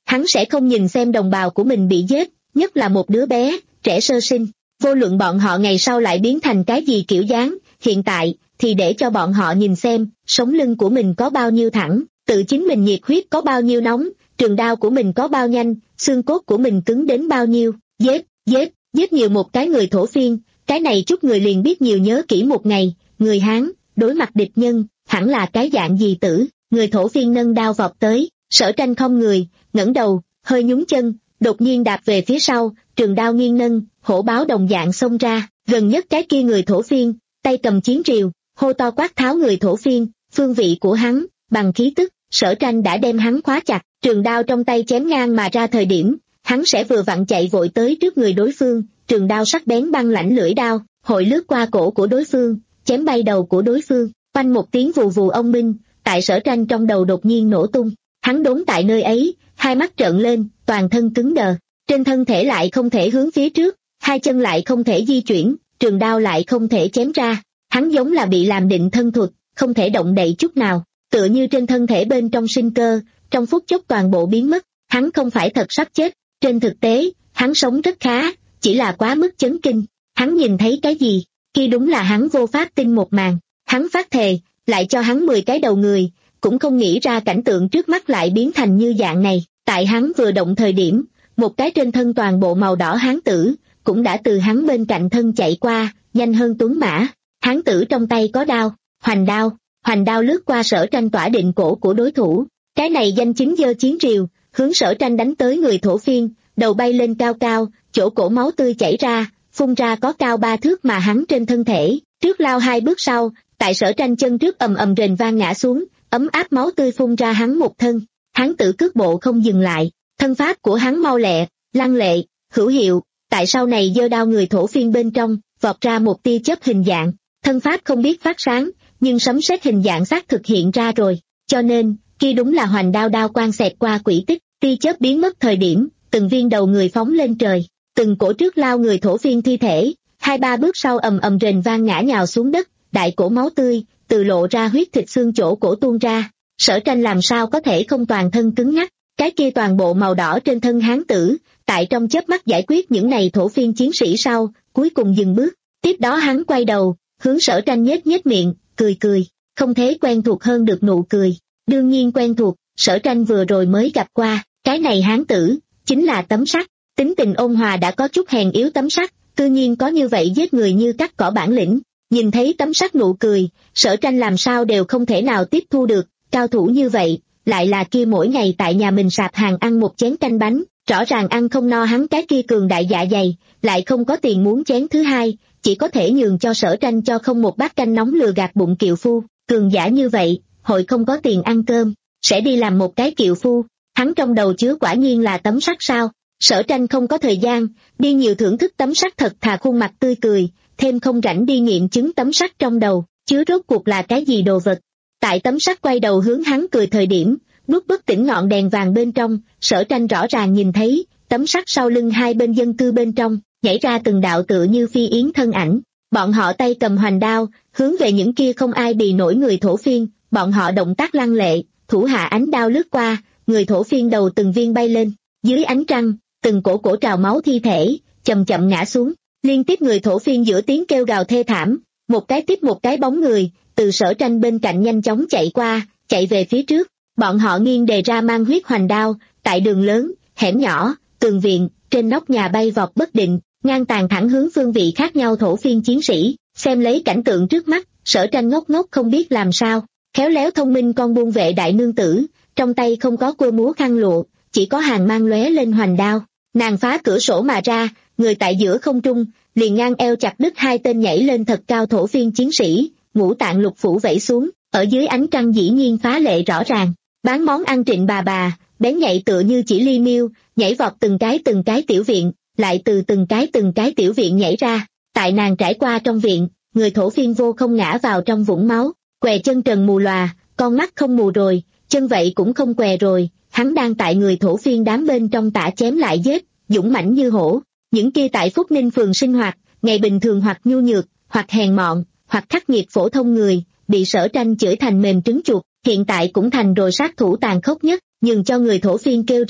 hắn sẽ không nhìn xem đồng bào của mình bị giết, nhất là một đứa bé, trẻ sơ sinh. Vô luận bọn họ ngày sau lại biến thành cái gì kiểu dáng, hiện tại, thì để cho bọn họ nhìn xem, sống lưng của mình có bao nhiêu thẳng, tự chính mình nhiệt huyết có bao nhiêu nóng, trường đao của mình có bao nhanh, xương cốt của mình cứng đến bao nhiêu. Giết, giết, giết nhiều một cái người thổ phiên, cái này chút người liền biết nhiều nhớ kỹ một ngày, người Hán, đối mặt địch nhân, hẳn là cái dạng gì tử. Người thổ phiên nâng đao vọt tới, Sở Tranh không người, ngẩng đầu, hơi nhún chân, đột nhiên đạp về phía sau, trường đao nghiêng nâng, hổ báo đồng dạng xông ra, gần nhất cái kia người thổ phiên, tay cầm chiến rìu, hô to quát tháo người thổ phiên, phương vị của hắn, bằng khí tức, Sở Tranh đã đem hắn khóa chặt, trường đao trong tay chém ngang mà ra thời điểm, hắn sẽ vừa vặn chạy vội tới trước người đối phương, trường đao sắc bén băng lãnh lưỡi đao, hội lướt qua cổ của đối phương, chém bay đầu của đối phương, oanh một tiếng vù vù ông minh, tại Sở Tranh trong đầu đột nhiên nổ tung, hắn đốn tại nơi ấy, hai mắt trợn lên, toàn thân cứng đờ, trên thân thể lại không thể hướng phía trước, hai chân lại không thể di chuyển, trường đao lại không thể chém ra, hắn giống là bị làm định thân thuật, không thể động đậy chút nào, tựa như trên thân thể bên trong sinh cơ, trong phút chốc toàn bộ biến mất, hắn không phải thật sắp chết, trên thực tế, hắn sống rất khá, chỉ là quá mức chấn kinh, hắn nhìn thấy cái gì, kia đúng là hắn vô pháp tin một màn, hắn phát thề, lại cho hắn mười cái đầu người, cũng không nghĩ ra cảnh tượng trước mắt lại biến thành như dạng này, tại hắn vừa động thời điểm, một cái trên thân toàn bộ màu đỏ hán tử, cũng đã từ hắn bên cạnh thân chạy qua, nhanh hơn tuấn mã, hán tử trong tay có đao, hoành đao, hoành đao lướt qua Sở Tranh tỏa định cổ của đối thủ, cái này danh chính giơ chiến rìu, hướng Sở Tranh đánh tới người thổ phiên, đầu bay lên cao cao, chỗ cổ máu tươi chảy ra, phun ra có cao ba thước mà hắn trên thân thể, trước lao hai bước sau, tại Sở Tranh chân trước ầm ầm rền vang ngã xuống, ấm áp máu tươi phun ra hắn một thân, hắn tử cước bộ không dừng lại, thân pháp của hắn mau lẹ, lăng lệ, hữu hiệu, tại sau này giơ đao người thổ phiên bên trong, vọt ra một tia chớp hình dạng, thân pháp không biết phát sáng, nhưng sấm sét hình dạng xác thực hiện ra rồi, cho nên, kia đúng là hoành đao đao quang xẹt qua quỹ tích, tia chớp biến mất thời điểm, từng viên đầu người phóng lên trời, từng cổ trước lao người thổ phiên thi thể, hai ba bước sau ầm ầm rền vang ngã nhào xuống đất, đại cổ máu tươi, từ lộ ra huyết thịt xương chỗ cổ tuôn ra, Sở Tranh làm sao có thể không toàn thân cứng nhắc, cái kia toàn bộ màu đỏ trên thân hán tử, tại trong chớp mắt giải quyết những này thổ phiên chiến sĩ sau, cuối cùng dừng bước, tiếp đó hắn quay đầu, hướng Sở Tranh nhếch nhếch miệng, cười cười, không thế quen thuộc hơn được nụ cười, đương nhiên quen thuộc, Sở Tranh vừa rồi mới gặp qua, cái này hán tử, chính là Tấm Sắt, tính tình ôn hòa đã có chút hèn yếu Tấm Sắt, tự nhiên có như vậy giết người như cắt cỏ bản lĩnh. Nhìn thấy Tấm Sắt nụ cười, Sở Tranh làm sao đều không thể nào tiếp thu được, cao thủ như vậy, lại là kia mỗi ngày tại nhà mình sạp hàng ăn một chén canh bánh, rõ ràng ăn không no hắn cái kia cường đại dạ dày, lại không có tiền muốn chén thứ hai, chỉ có thể nhường cho Sở Tranh cho không một bát canh nóng lừa gạt bụng kiệu phu, cường giả như vậy, hội không có tiền ăn cơm, sẽ đi làm một cái kiệu phu, hắn trong đầu chứa quả nhiên là Tấm Sắt sao, Sở Tranh không có thời gian, đi nhiều thưởng thức Tấm Sắt thật thà khuôn mặt tươi cười, thêm không rảnh đi nghiệm chứng Tấm Sắt trong đầu, chứa rốt cuộc là cái gì đồ vật. Tại Tấm Sắt quay đầu hướng hắn cười thời điểm, nút bất tỉnh ngọn đèn vàng bên trong, Sở Tranh rõ ràng nhìn thấy, Tấm Sắt sau lưng hai bên dân cư bên trong, nhảy ra từng đạo tựa như phi yến thân ảnh, bọn họ tay cầm hoành đao, hướng về những kia không ai bì nổi người thổ phiên, bọn họ động tác lăng lệ, thủ hạ ánh đao lướt qua, người thổ phiên đầu từng viên bay lên, dưới ánh trăng, từng cổ cổ trào máu thi thể, chậm chậm ngã xuống, liên tiếp người thổ phiên giữa tiếng kêu gào thê thảm, một cái tiếp một cái bóng người, từ Sở Tranh bên cạnh nhanh chóng chạy qua, chạy về phía trước, bọn họ nghiêng đề ra mang huyết hoành đao, tại đường lớn, hẻm nhỏ, tường viện, trên nóc nhà bay vọt bất định, ngang tàn thẳng hướng phương vị khác nhau thổ phiên chiến sĩ, xem lấy cảnh tượng trước mắt, Sở Tranh ngốc ngốc không biết làm sao, khéo léo thông minh con buôn vệ đại nương tử, trong tay không có cua múa khăn lụa, chỉ có hàng mang lóe lên hoành đao, nàng phá cửa sổ mà ra, người tại giữa không trung, liền ngang eo chặt đứt hai tên nhảy lên thật cao thổ phiên chiến sĩ, ngũ tạng lục phủ vẩy xuống, ở dưới ánh trăng dĩ nhiên phá lệ rõ ràng, bán món ăn Trịnh bà bà, bén nhạy tựa như chỉ ly miêu, nhảy vọt từng cái từng cái tiểu viện, lại từ từng cái từng cái tiểu viện nhảy ra, tại nàng trải qua trong viện, người thổ phiên vô không ngã vào trong vũng máu, què chân trần mù lòa, con mắt không mù rồi, chân vậy cũng không què rồi, hắn đang tại người thổ phiên đám bên trong tả chém lại giết, dũng mãnh như hổ, những kia tại Phúc Ninh phường sinh hoạt, ngày bình thường hoặc nhu nhược, hoặc hèn mọn, hoặc khắc nghiệt phổ thông người, bị Sở Tranh chửi thành mềm trứng chuột, hiện tại cũng thành rồi sát thủ tàn khốc nhất, nhường cho người thổ phiên kêu rên,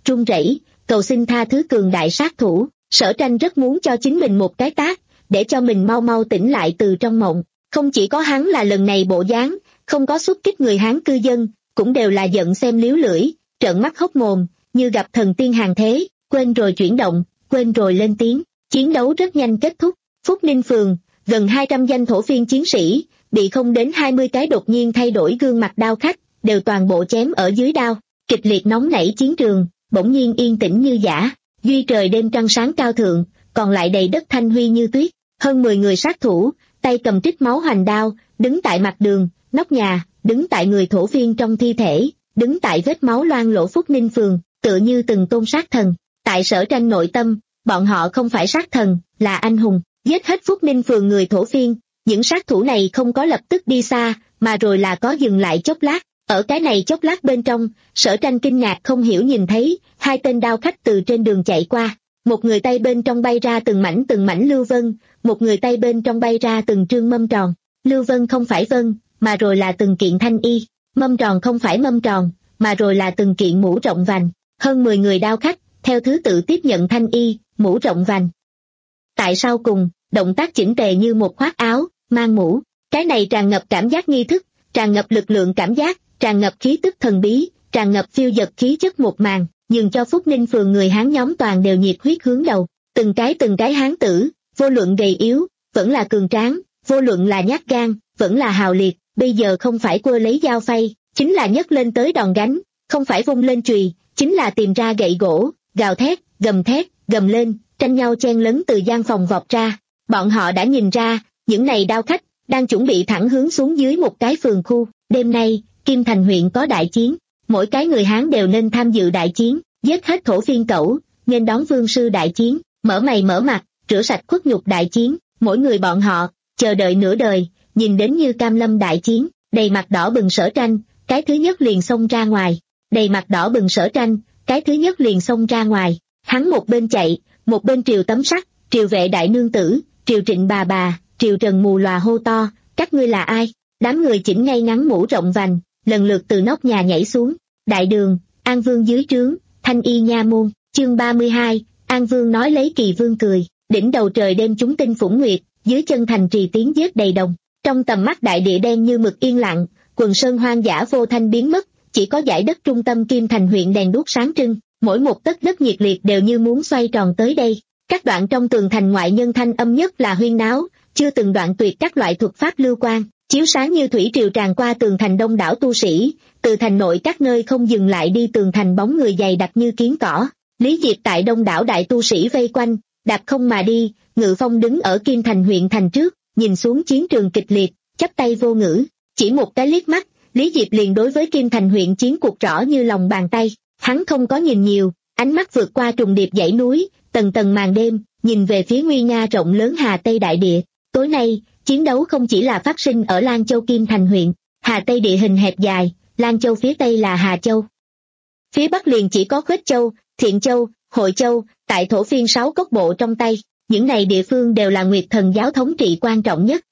run rẩy, cầu xin tha thứ cường đại sát thủ. Sở Tranh rất muốn cho chính mình một cái tát, để cho mình mau mau tỉnh lại từ trong mộng. Không chỉ có hắn là lần này bộ dáng, không có xúc kích người Hán cư dân, cũng đều là giận xem liếu lưỡi, trợn mắt hốc mồm, như gặp thần tiên hàng thế, quên rồi chuyển động, quên rồi lên tiếng. Chiến đấu rất nhanh kết thúc. Phúc Ninh Phường, gần hai trăm danh thổ phiên chiến sĩ, bị không đến hai mươi cái đột nhiên thay đổi gương mặt đao khách, đều toàn bộ chém ở dưới đao. Kịch liệt nóng nảy chiến trường, bỗng nhiên yên tĩnh như giả. Duy trời đêm trăng sáng cao thượng, còn lại đầy đất thanh huy như tuyết. Hơn mười người sát thủ, tay cầm trích máu hoành đao, đứng tại mặt đường, nóc nhà, đứng tại người thổ phiên trong thi thể, đứng tại vết máu loang lổ Phúc Ninh Phường, tựa như từng tôn sát thần. Tại Sở Tranh nội tâm, bọn họ không phải sát thần, là anh hùng. Giết hết Phúc Ninh Phường người thổ phiên, những sát thủ này không có lập tức đi xa, mà rồi là có dừng lại chốc lát. Ở cái này chốc lát bên trong, Sở Tranh kinh ngạc không hiểu nhìn thấy hai tên đao khách từ trên đường chạy qua. Một người tay bên trong bay ra từng mảnh từng mảnh lưu vân, một người tay bên trong bay ra từng trương mâm tròn. Lưu vân không phải vân, mà rồi là từng kiện thanh y. Mâm tròn không phải mâm tròn, mà rồi là từng kiện mũ rộng vành. Hơn mười người đao khách, theo thứ tự tiếp nhận thanh y, mũ rộng vành. Tại sau cùng, động tác chỉnh tề như một khoác áo, mang mũ. Cái này tràn ngập cảm giác nghi thức, tràn ngập lực lượng cảm giác, tràn ngập khí tức thần bí, tràn ngập phiêu dật khí chất một màn, nhường cho Phúc Ninh Phường người Hán nhóm toàn đều nhiệt huyết hướng đầu. Từng cái từng cái Hán tử, vô luận gầy yếu, vẫn là cường tráng, vô luận là nhát gan, vẫn là hào liệt, bây giờ không phải quơ lấy dao phay, chính là nhấc lên tới đòn gánh, không phải vung lên chùy, chính là tìm ra gậy gỗ, gào thét, gầm thét, gầm lên, tranh nhau chen lấn từ gian phòng vọt ra. Bọn họ đã nhìn ra, những này đao khách, đang chuẩn bị thẳng hướng xuống dưới một cái phường khu. Đêm nay, Kim Thành huyện có đại chiến, mỗi cái người Hán đều nên tham dự đại chiến, giết hết thổ phiên cẩu, nên đón vương sư đại chiến, mở mày mở mặt, rửa sạch khuất nhục đại chiến. Mỗi người bọn họ, chờ đợi nửa đời, nhìn đến như cam lâm đại chiến, đầy mặt đỏ bừng Sở Tranh, cái thứ nhất liền xông ra ngoài. Đầy mặt đỏ bừng Sở Tranh, cái thứ nhất liền xông ra ngoài. Hắn một bên chạy, một bên triều tấm sắt, triều vệ đại nương tử, triều trịnh bà bà, triều trần mù lòa hô to, các ngươi là ai? Đám người chỉnh ngay ngắn mũ rộng vành, lần lượt từ nóc nhà nhảy xuống. Đại đường, An Vương dưới trướng, Thanh Y nha môn, chương ba mươi hai, An Vương nói lấy Kỳ Vương cười. Đỉnh đầu trời đêm chúng tinh phủng nguyệt, dưới chân thành trì tiếng giết đầy đồng. Trong tầm mắt đại địa đen như mực yên lặng, quần sơn hoang dã vô thanh biến mất, chỉ có dải đất trung tâm Kim Thành huyện đèn đuốc sáng trưng, mỗi một tấc đất nhiệt liệt đều như muốn xoay tròn tới đây. Các đoạn trong tường thành ngoại nhân thanh âm nhất là huyên náo, chưa từng đoạn tuyệt các loại thuật pháp lưu quang, chiếu sáng như thủy triều tràn qua tường thành đông đảo tu sĩ, từ thành nội các nơi không dừng lại đi tường thành bóng người dày đặc như kiến cỏ. Lý Diệp tại đông đảo đại tu sĩ vây quanh, đạp không mà đi, Ngự Phong đứng ở Kim Thành huyện thành trước, nhìn xuống chiến trường kịch liệt, chắp tay vô ngữ, chỉ một cái liếc mắt, Lý Diệp liền đối với Kim Thành huyện chiến cuộc rõ như lòng bàn tay. Hắn không có nhìn nhiều, ánh mắt vượt qua trùng điệp dãy núi, tầng tầng màn đêm, nhìn về phía nguy nga rộng lớn Hà Tây đại địa. Tối nay, chiến đấu không chỉ là phát sinh ở Lan Châu Kim Thành huyện. Hà Tây địa hình hẹp dài, Lan Châu phía Tây là Hà Châu. Phía Bắc liền chỉ có Khuếch Châu, Thiện Châu, Hội Châu, tại thổ phiên sáu cốc bộ trong tay. Những này địa phương đều là Nguyệt Thần giáo thống trị quan trọng nhất.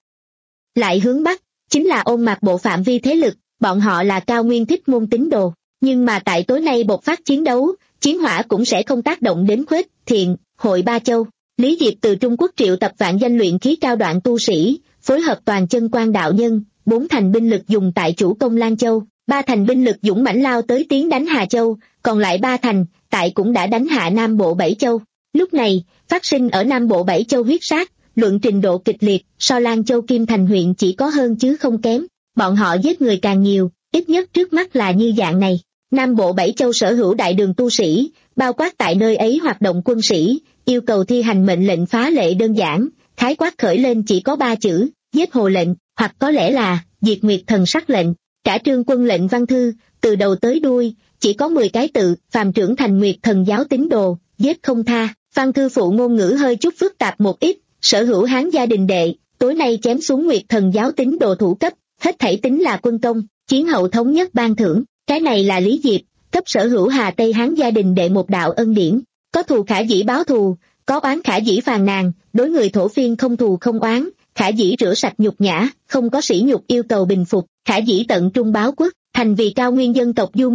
Lại hướng Bắc, chính là Ôn Mạc bộ phạm vi thế lực, bọn họ là Cao Nguyên Thích môn tín đồ. Nhưng mà tại tối nay bộc phát chiến đấu, chiến hỏa cũng sẽ không tác động đến Khuếch, Thiện, Hội ba châu. Lý Diệp từ Trung Quốc triệu tập vạn danh luyện khí cao đoạn tu sĩ, phối hợp toàn chân quan đạo nhân, bốn thành binh lực dùng tại chủ công Lan Châu, ba thành binh lực dũng mãnh lao tới tiến đánh Hà Châu, còn lại ba thành, tại cũng đã đánh hạ Nam Bộ bảy châu. Lúc này, phát sinh ở Nam Bộ bảy châu huyết sát, luận trình độ kịch liệt, so Lan Châu Kim Thành huyện chỉ có hơn chứ không kém. Bọn họ giết người càng nhiều, ít nhất trước mắt là như dạng này. Nam Bộ bảy châu sở hữu đại đường tu sĩ, bao quát tại nơi ấy hoạt động quân sĩ, yêu cầu thi hành mệnh lệnh phá lệ đơn giản, khái quát khởi lên chỉ có ba chữ, giết hồ lệnh, hoặc có lẽ là diệt Nguyệt Thần sắc lệnh. Cả trương quân lệnh văn thư, từ đầu tới đuôi, chỉ có mười cái tự, phàm trưởng thành Nguyệt Thần giáo tín đồ, giết không tha. Văn thư phụ ngôn ngữ hơi chút phức tạp một ít, sở hữu Hán gia đình đệ, tối nay chém xuống Nguyệt Thần giáo tín đồ thủ cấp, hết thảy tính là quân công, chiến hậu thống nhất ban thưởng. Cái này là Lý Diệp, cấp sở hữu Hà Tây Hán gia đình đệ một đạo ân điển. Có thù khả dĩ báo thù, có oán khả dĩ phàn nàn, đối người thổ phiên không thù không oán, khả dĩ rửa sạch nhục nhã, không có sỉ nhục yêu cầu bình phục, khả dĩ tận trung báo quốc, thành vì cao nguyên dân tộc du mục,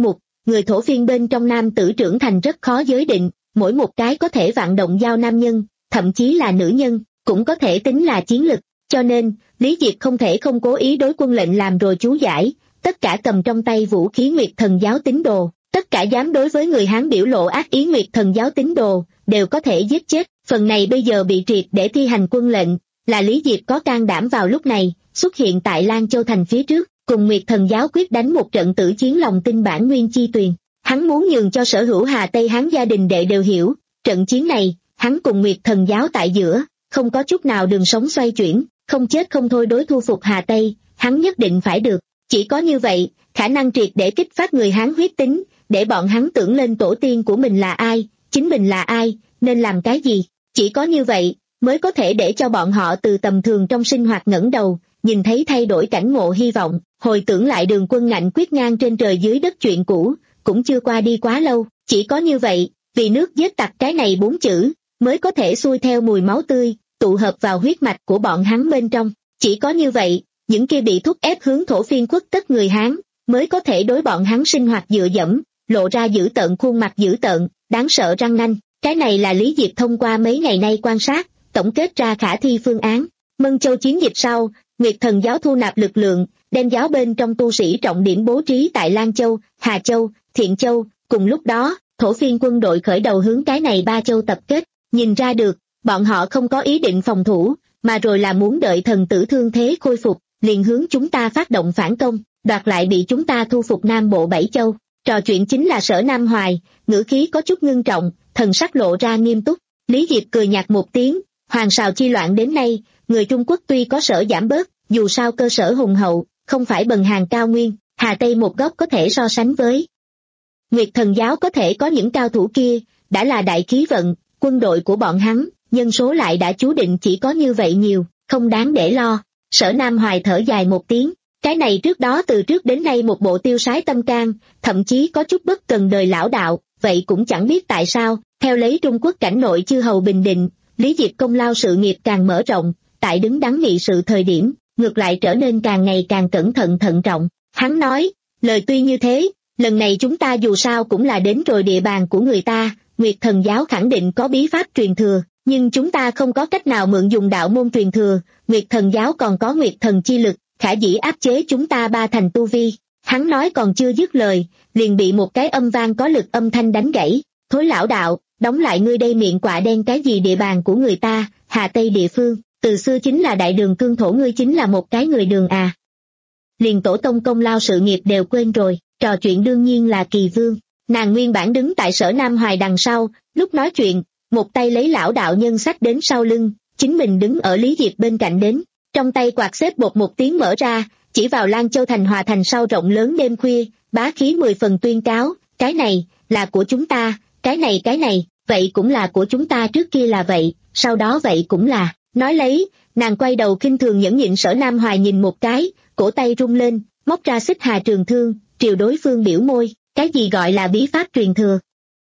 người thổ phiên bên trong nam tử trưởng thành rất khó giới định, mỗi một cái có thể vạn động giao nam nhân, thậm chí là nữ nhân, cũng có thể tính là chiến lực, cho nên, Lý Diệp không thể không cố ý đối quân lệnh làm rồi chú giải, tất cả cầm trong tay vũ khí Nguyệt Thần giáo tín đồ, tất cả dám đối với người Hán biểu lộ ác ý Nguyệt Thần giáo tín đồ, đều có thể giết chết, phần này bây giờ bị triệt để thi hành quân lệnh, là Lý Diệp có can đảm vào lúc này, xuất hiện tại Lan Châu thành phía trước, cùng Nguyệt Thần giáo quyết đánh một trận tử chiến lòng tin bản nguyên chi tuyền. Hắn muốn nhường cho sở hữu Hà Tây Hán gia đình đệ đều hiểu, trận chiến này, hắn cùng Nguyệt Thần giáo tại giữa, không có chút nào đường sống xoay chuyển, không chết không thôi đối thu phục Hà Tây, hắn nhất định phải được. Chỉ có như vậy, khả năng triệt để kích phát người Hán huyết tính, để bọn hắn tưởng lên tổ tiên của mình là ai, chính mình là ai, nên làm cái gì. Chỉ có như vậy, mới có thể để cho bọn họ từ tầm thường trong sinh hoạt ngẩng đầu, nhìn thấy thay đổi cảnh ngộ hy vọng, hồi tưởng lại đường quân ngạnh quyết ngang trên trời dưới đất chuyện cũ, cũng chưa qua đi quá lâu. Chỉ có như vậy, vì nước giết tặc cái này bốn chữ, mới có thể xuôi theo mùi máu tươi, tụ hợp vào huyết mạch của bọn hắn bên trong. Chỉ có như vậy, những kia bị thúc ép hướng thổ phiên quốc tất người Hán, mới có thể đối bọn hắn sinh hoạt dựa dẫm, lộ ra dữ tợn khuôn mặt dữ tợn, đáng sợ răng nanh. Cái này là Lý Diệp thông qua mấy ngày nay quan sát, tổng kết ra khả thi phương án. Mân Châu chiến dịch sau, Nguyệt Thần giáo thu nạp lực lượng, đem giáo bên trong tu sĩ trọng điểm bố trí tại Lan Châu, Hà Châu, Thiện Châu, cùng lúc đó, thổ phiên quân đội khởi đầu hướng cái này ba châu tập kết, nhìn ra được, bọn họ không có ý định phòng thủ, mà rồi là muốn đợi thần tử thương thế khôi phục, liền hướng chúng ta phát động phản công, đoạt lại bị chúng ta thu phục Nam Bộ bảy châu. Trò chuyện chính là Sở Nam Hoài, ngữ khí có chút ngưng trọng, thần sắc lộ ra nghiêm túc. Lý Diệp cười nhạt một tiếng, Hoàng Sào chi loạn đến nay, người Trung Quốc tuy có sở giảm bớt, dù sao cơ sở hùng hậu, không phải bần hàng cao nguyên, Hà Tây một góc có thể so sánh với. Nguyệt Thần giáo có thể có những cao thủ kia, đã là đại khí vận, quân đội của bọn hắn, nhân số lại đã chú định chỉ có như vậy nhiều, không đáng để lo. Sở Nam Hoài thở dài một tiếng, cái này trước đó từ trước đến nay một bộ tiêu sái tâm can, thậm chí có chút bất cần đời lão đạo, vậy cũng chẳng biết tại sao, theo lấy Trung Quốc cảnh nội chư hầu bình định, Lý Diệp công lao sự nghiệp càng mở rộng, tại đứng đắn nghị sự thời điểm, ngược lại trở nên càng ngày càng cẩn thận thận trọng. Hắn nói, lời tuy như thế, lần này chúng ta dù sao cũng là đến rồi địa bàn của người ta, Nguyệt Thần giáo khẳng định có bí pháp truyền thừa, nhưng chúng ta không có cách nào mượn dùng đạo môn truyền thừa, Nguyệt Thần giáo còn có Nguyệt Thần chi lực, khả dĩ áp chế chúng ta ba thành tu vi. Hắn nói còn chưa dứt lời, liền bị một cái âm vang có lực âm thanh đánh gãy. Thối lão đạo, đóng lại ngươi đây miệng quạ đen, cái gì địa bàn của người ta, Hà Tây địa phương, từ xưa chính là đại đường cương thổ, ngươi chính là một cái người đường à. Liền tổ tông công lao sự nghiệp đều quên rồi, trò chuyện đương nhiên là Kỳ Vương. Nàng nguyên bản đứng tại Sở Nam Hoài đằng sau, lúc nói chuyện, một tay lấy lão đạo nhân sách đến sau lưng, chính mình đứng ở Lý Diệp bên cạnh đến, trong tay quạt xếp bột một tiếng mở ra, chỉ vào Lan Châu thành hòa thành sau rộng lớn đêm khuya, bá khí mười phần tuyên cáo, cái này, là của chúng ta, cái này cái này, vậy cũng là của chúng ta, trước kia là vậy, sau đó vậy cũng là, nói lấy, nàng quay đầu khinh thường nhẫn nhịn Sở Nam Hoài nhìn một cái, cổ tay rung lên, móc ra xích hà trường thương, triều đối phương biểu môi, cái gì gọi là bí pháp truyền thừa?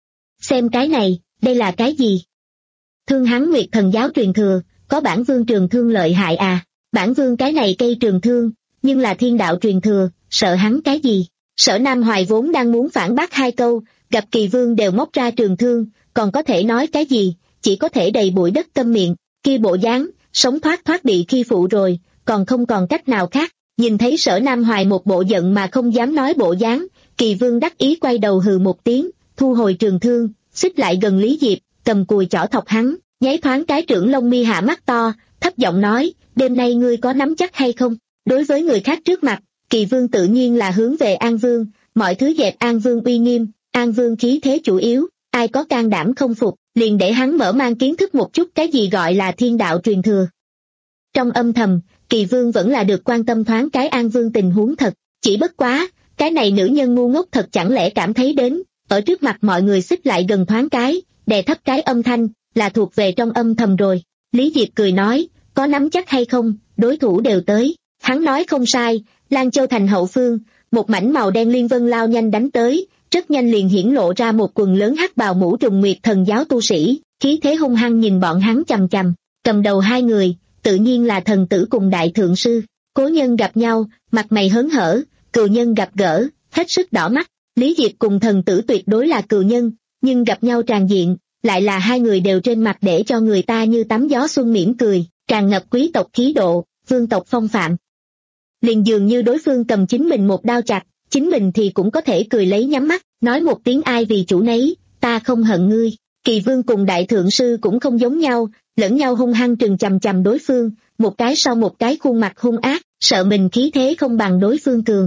Xem cái này, đây là cái gì? Thương hắn Nguyệt Thần giáo truyền thừa, có bản vương trường thương lợi hại à, bản vương cái này cây trường thương, nhưng là thiên đạo truyền thừa, sợ hắn cái gì? Sở Nam Hoài vốn đang muốn phản bác hai câu, gặp Kỳ Vương đều móc ra trường thương, còn có thể nói cái gì, chỉ có thể đầy bụi đất câm miệng, kia bộ dáng, sống thoát thoát bị khi phụ rồi, còn không còn cách nào khác. Nhìn thấy Sở Nam Hoài một bộ giận mà không dám nói bộ dáng, Kỳ Vương đắc ý quay đầu hừ một tiếng, thu hồi trường thương, xích lại gần Lý Diệp, cầm cùi chỏ thọc hắn, nháy thoáng cái trưởng lông mi hạ mắt to, thấp giọng nói, đêm nay ngươi có nắm chắc hay không? Đối với người khác trước mặt, Kỳ Vương tự nhiên là hướng về An Vương, mọi thứ dẹp An Vương uy nghiêm, An Vương khí thế chủ yếu, ai có can đảm không phục, liền để hắn mở mang kiến thức một chút cái gì gọi là thiên đạo truyền thừa. Trong âm thầm, Kỳ Vương vẫn là được quan tâm thoáng cái An Vương tình huống thật, chỉ bất quá, cái này nữ nhân ngu ngốc thật chẳng lẽ cảm thấy đến, ở trước mặt mọi người xích lại gần thoáng cái, đè thấp cái âm thanh, là thuộc về trong âm thầm rồi. Lý Diệp cười nói, có nắm chắc hay không, đối thủ đều tới. Hắn nói không sai, Lan Châu thành hậu phương, một mảnh màu đen liên vân lao nhanh đánh tới, rất nhanh liền hiển lộ ra một quần lớn hắc bào mũ trùng Nguyệt Thần giáo tu sĩ, khí thế hung hăng nhìn bọn hắn chằm chằm, cầm đầu hai người, tự nhiên là thần tử cùng đại thượng sư. Cố nhân gặp nhau, mặt mày hớn hở, cừu nhân gặp gỡ, hết sức đỏ mắt. Lý Diệp cùng thần tử tuyệt đối là cừu nhân, nhưng gặp nhau tràn diện, lại là hai người đều trên mặt để cho người ta như tắm gió xuân mỉm cười, tràn ngập quý tộc khí độ, vương tộc phong phạm. Liền dường như đối phương cầm chính mình một đao chặt, chính mình thì cũng có thể cười lấy nhắm mắt, nói một tiếng ai vì chủ nấy, ta không hận ngươi. Kỳ vương cùng đại thượng sư cũng không giống nhau, lẫn nhau hung hăng trừng chằm chằm đối phương, một cái sau một cái khuôn mặt hung ác, sợ mình khí thế không bằng đối phương cường.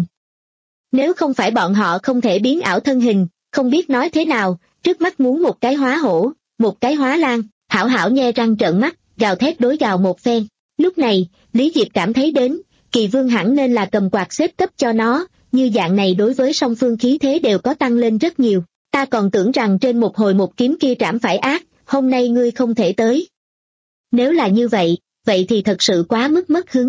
Nếu không phải bọn họ không thể biến ảo thân hình, không biết nói thế nào, trước mắt muốn một cái hóa hổ, một cái hóa lang, hảo hảo nhe răng trợn mắt, gào thét đối gào một phen. Lúc này, Lý Diệp cảm thấy đến, Kỳ vương hẳn nên là cầm quạt xếp cấp cho nó, như dạng này đối với song phương khí thế đều có tăng lên rất nhiều. Ta còn tưởng rằng trên một hồi một kiếm kia trảm phải ác, hôm nay ngươi không thể tới. Nếu là như vậy, vậy thì thật sự quá mức mất hứng.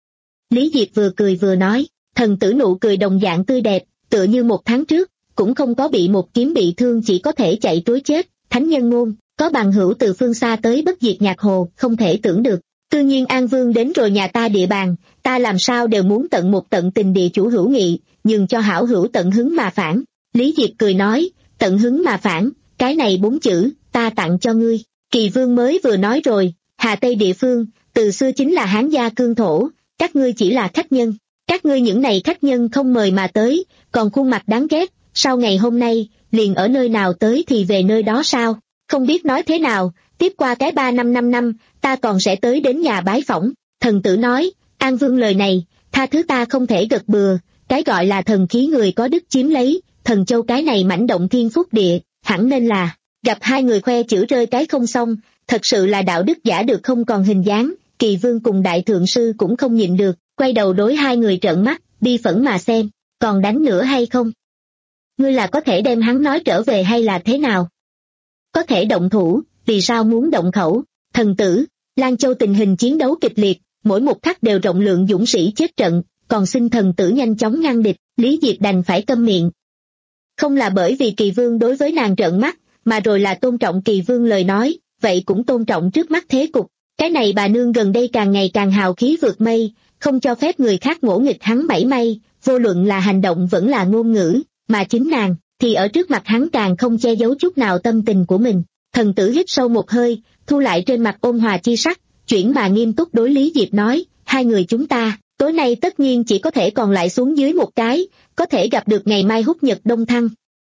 Lý Diệp vừa cười vừa nói, thần tử nụ cười đồng dạng tươi đẹp, tựa như một tháng trước, cũng không có bị một kiếm bị thương chỉ có thể chạy trối chết, thánh nhân ngôn, có bằng hữu từ phương xa tới bất diệt nhạc hồ, không thể tưởng được. Tự nhiên An Vương đến rồi nhà ta địa bàn, ta làm sao đều muốn tận một tận tình địa chủ hữu nghị, nhường cho hảo hữu tận hứng mà phản. Lý Diệp cười nói, tận hứng mà phản, cái này bốn chữ, ta tặng cho ngươi. Kỳ vương mới vừa nói rồi, Hà Tây địa phương, từ xưa chính là Hán gia cương thổ, các ngươi chỉ là khách nhân. Các ngươi những này khách nhân không mời mà tới, còn khuôn mặt đáng ghét, sau ngày hôm nay, liền ở nơi nào tới thì về nơi đó sao? Không biết nói thế nào, tiếp qua cái ba năm năm năm, ta còn sẽ tới đến nhà bái phỏng. Thần tử nói, An Vương lời này, tha thứ ta không thể gật bừa, cái gọi là thần khí người có đức chiếm lấy, thần châu cái này mảnh động thiên phúc địa, hẳn nên là, gặp hai người khoe chữ rơi cái không xong, thật sự là đạo đức giả được không còn hình dáng. Kỳ vương cùng đại thượng sư cũng không nhịn được, quay đầu đối hai người trợn mắt, bi phẫn mà xem, còn đánh nữa hay không? Ngươi là có thể đem hắn nói trở về hay là thế nào? Có thể động thủ, vì sao muốn động khẩu? Thần tử, Lan Châu tình hình chiến đấu kịch liệt, mỗi một khắc đều rộng lượng dũng sĩ chết trận, còn xin thần tử nhanh chóng ngăn địch. Lý Diệp đành phải câm miệng. Không là bởi vì Kỳ vương đối với nàng trợn mắt, mà rồi là tôn trọng Kỳ vương lời nói, vậy cũng tôn trọng trước mắt thế cục. Cái này bà nương gần đây càng ngày càng hào khí vượt mây, không cho phép người khác ngỗ nghịch hắn bảy may, vô luận là hành động vẫn là ngôn ngữ, mà chính nàng, thì ở trước mặt hắn càng không che giấu chút nào tâm tình của mình. Thần tử hít sâu một hơi, thu lại trên mặt ôn hòa chi sắc, chuyển mà nghiêm túc đối Lý Diệp nói, hai người chúng ta, tối nay tất nhiên chỉ có thể còn lại xuống dưới một cái, có thể gặp được ngày mai hút nhật đông thăng.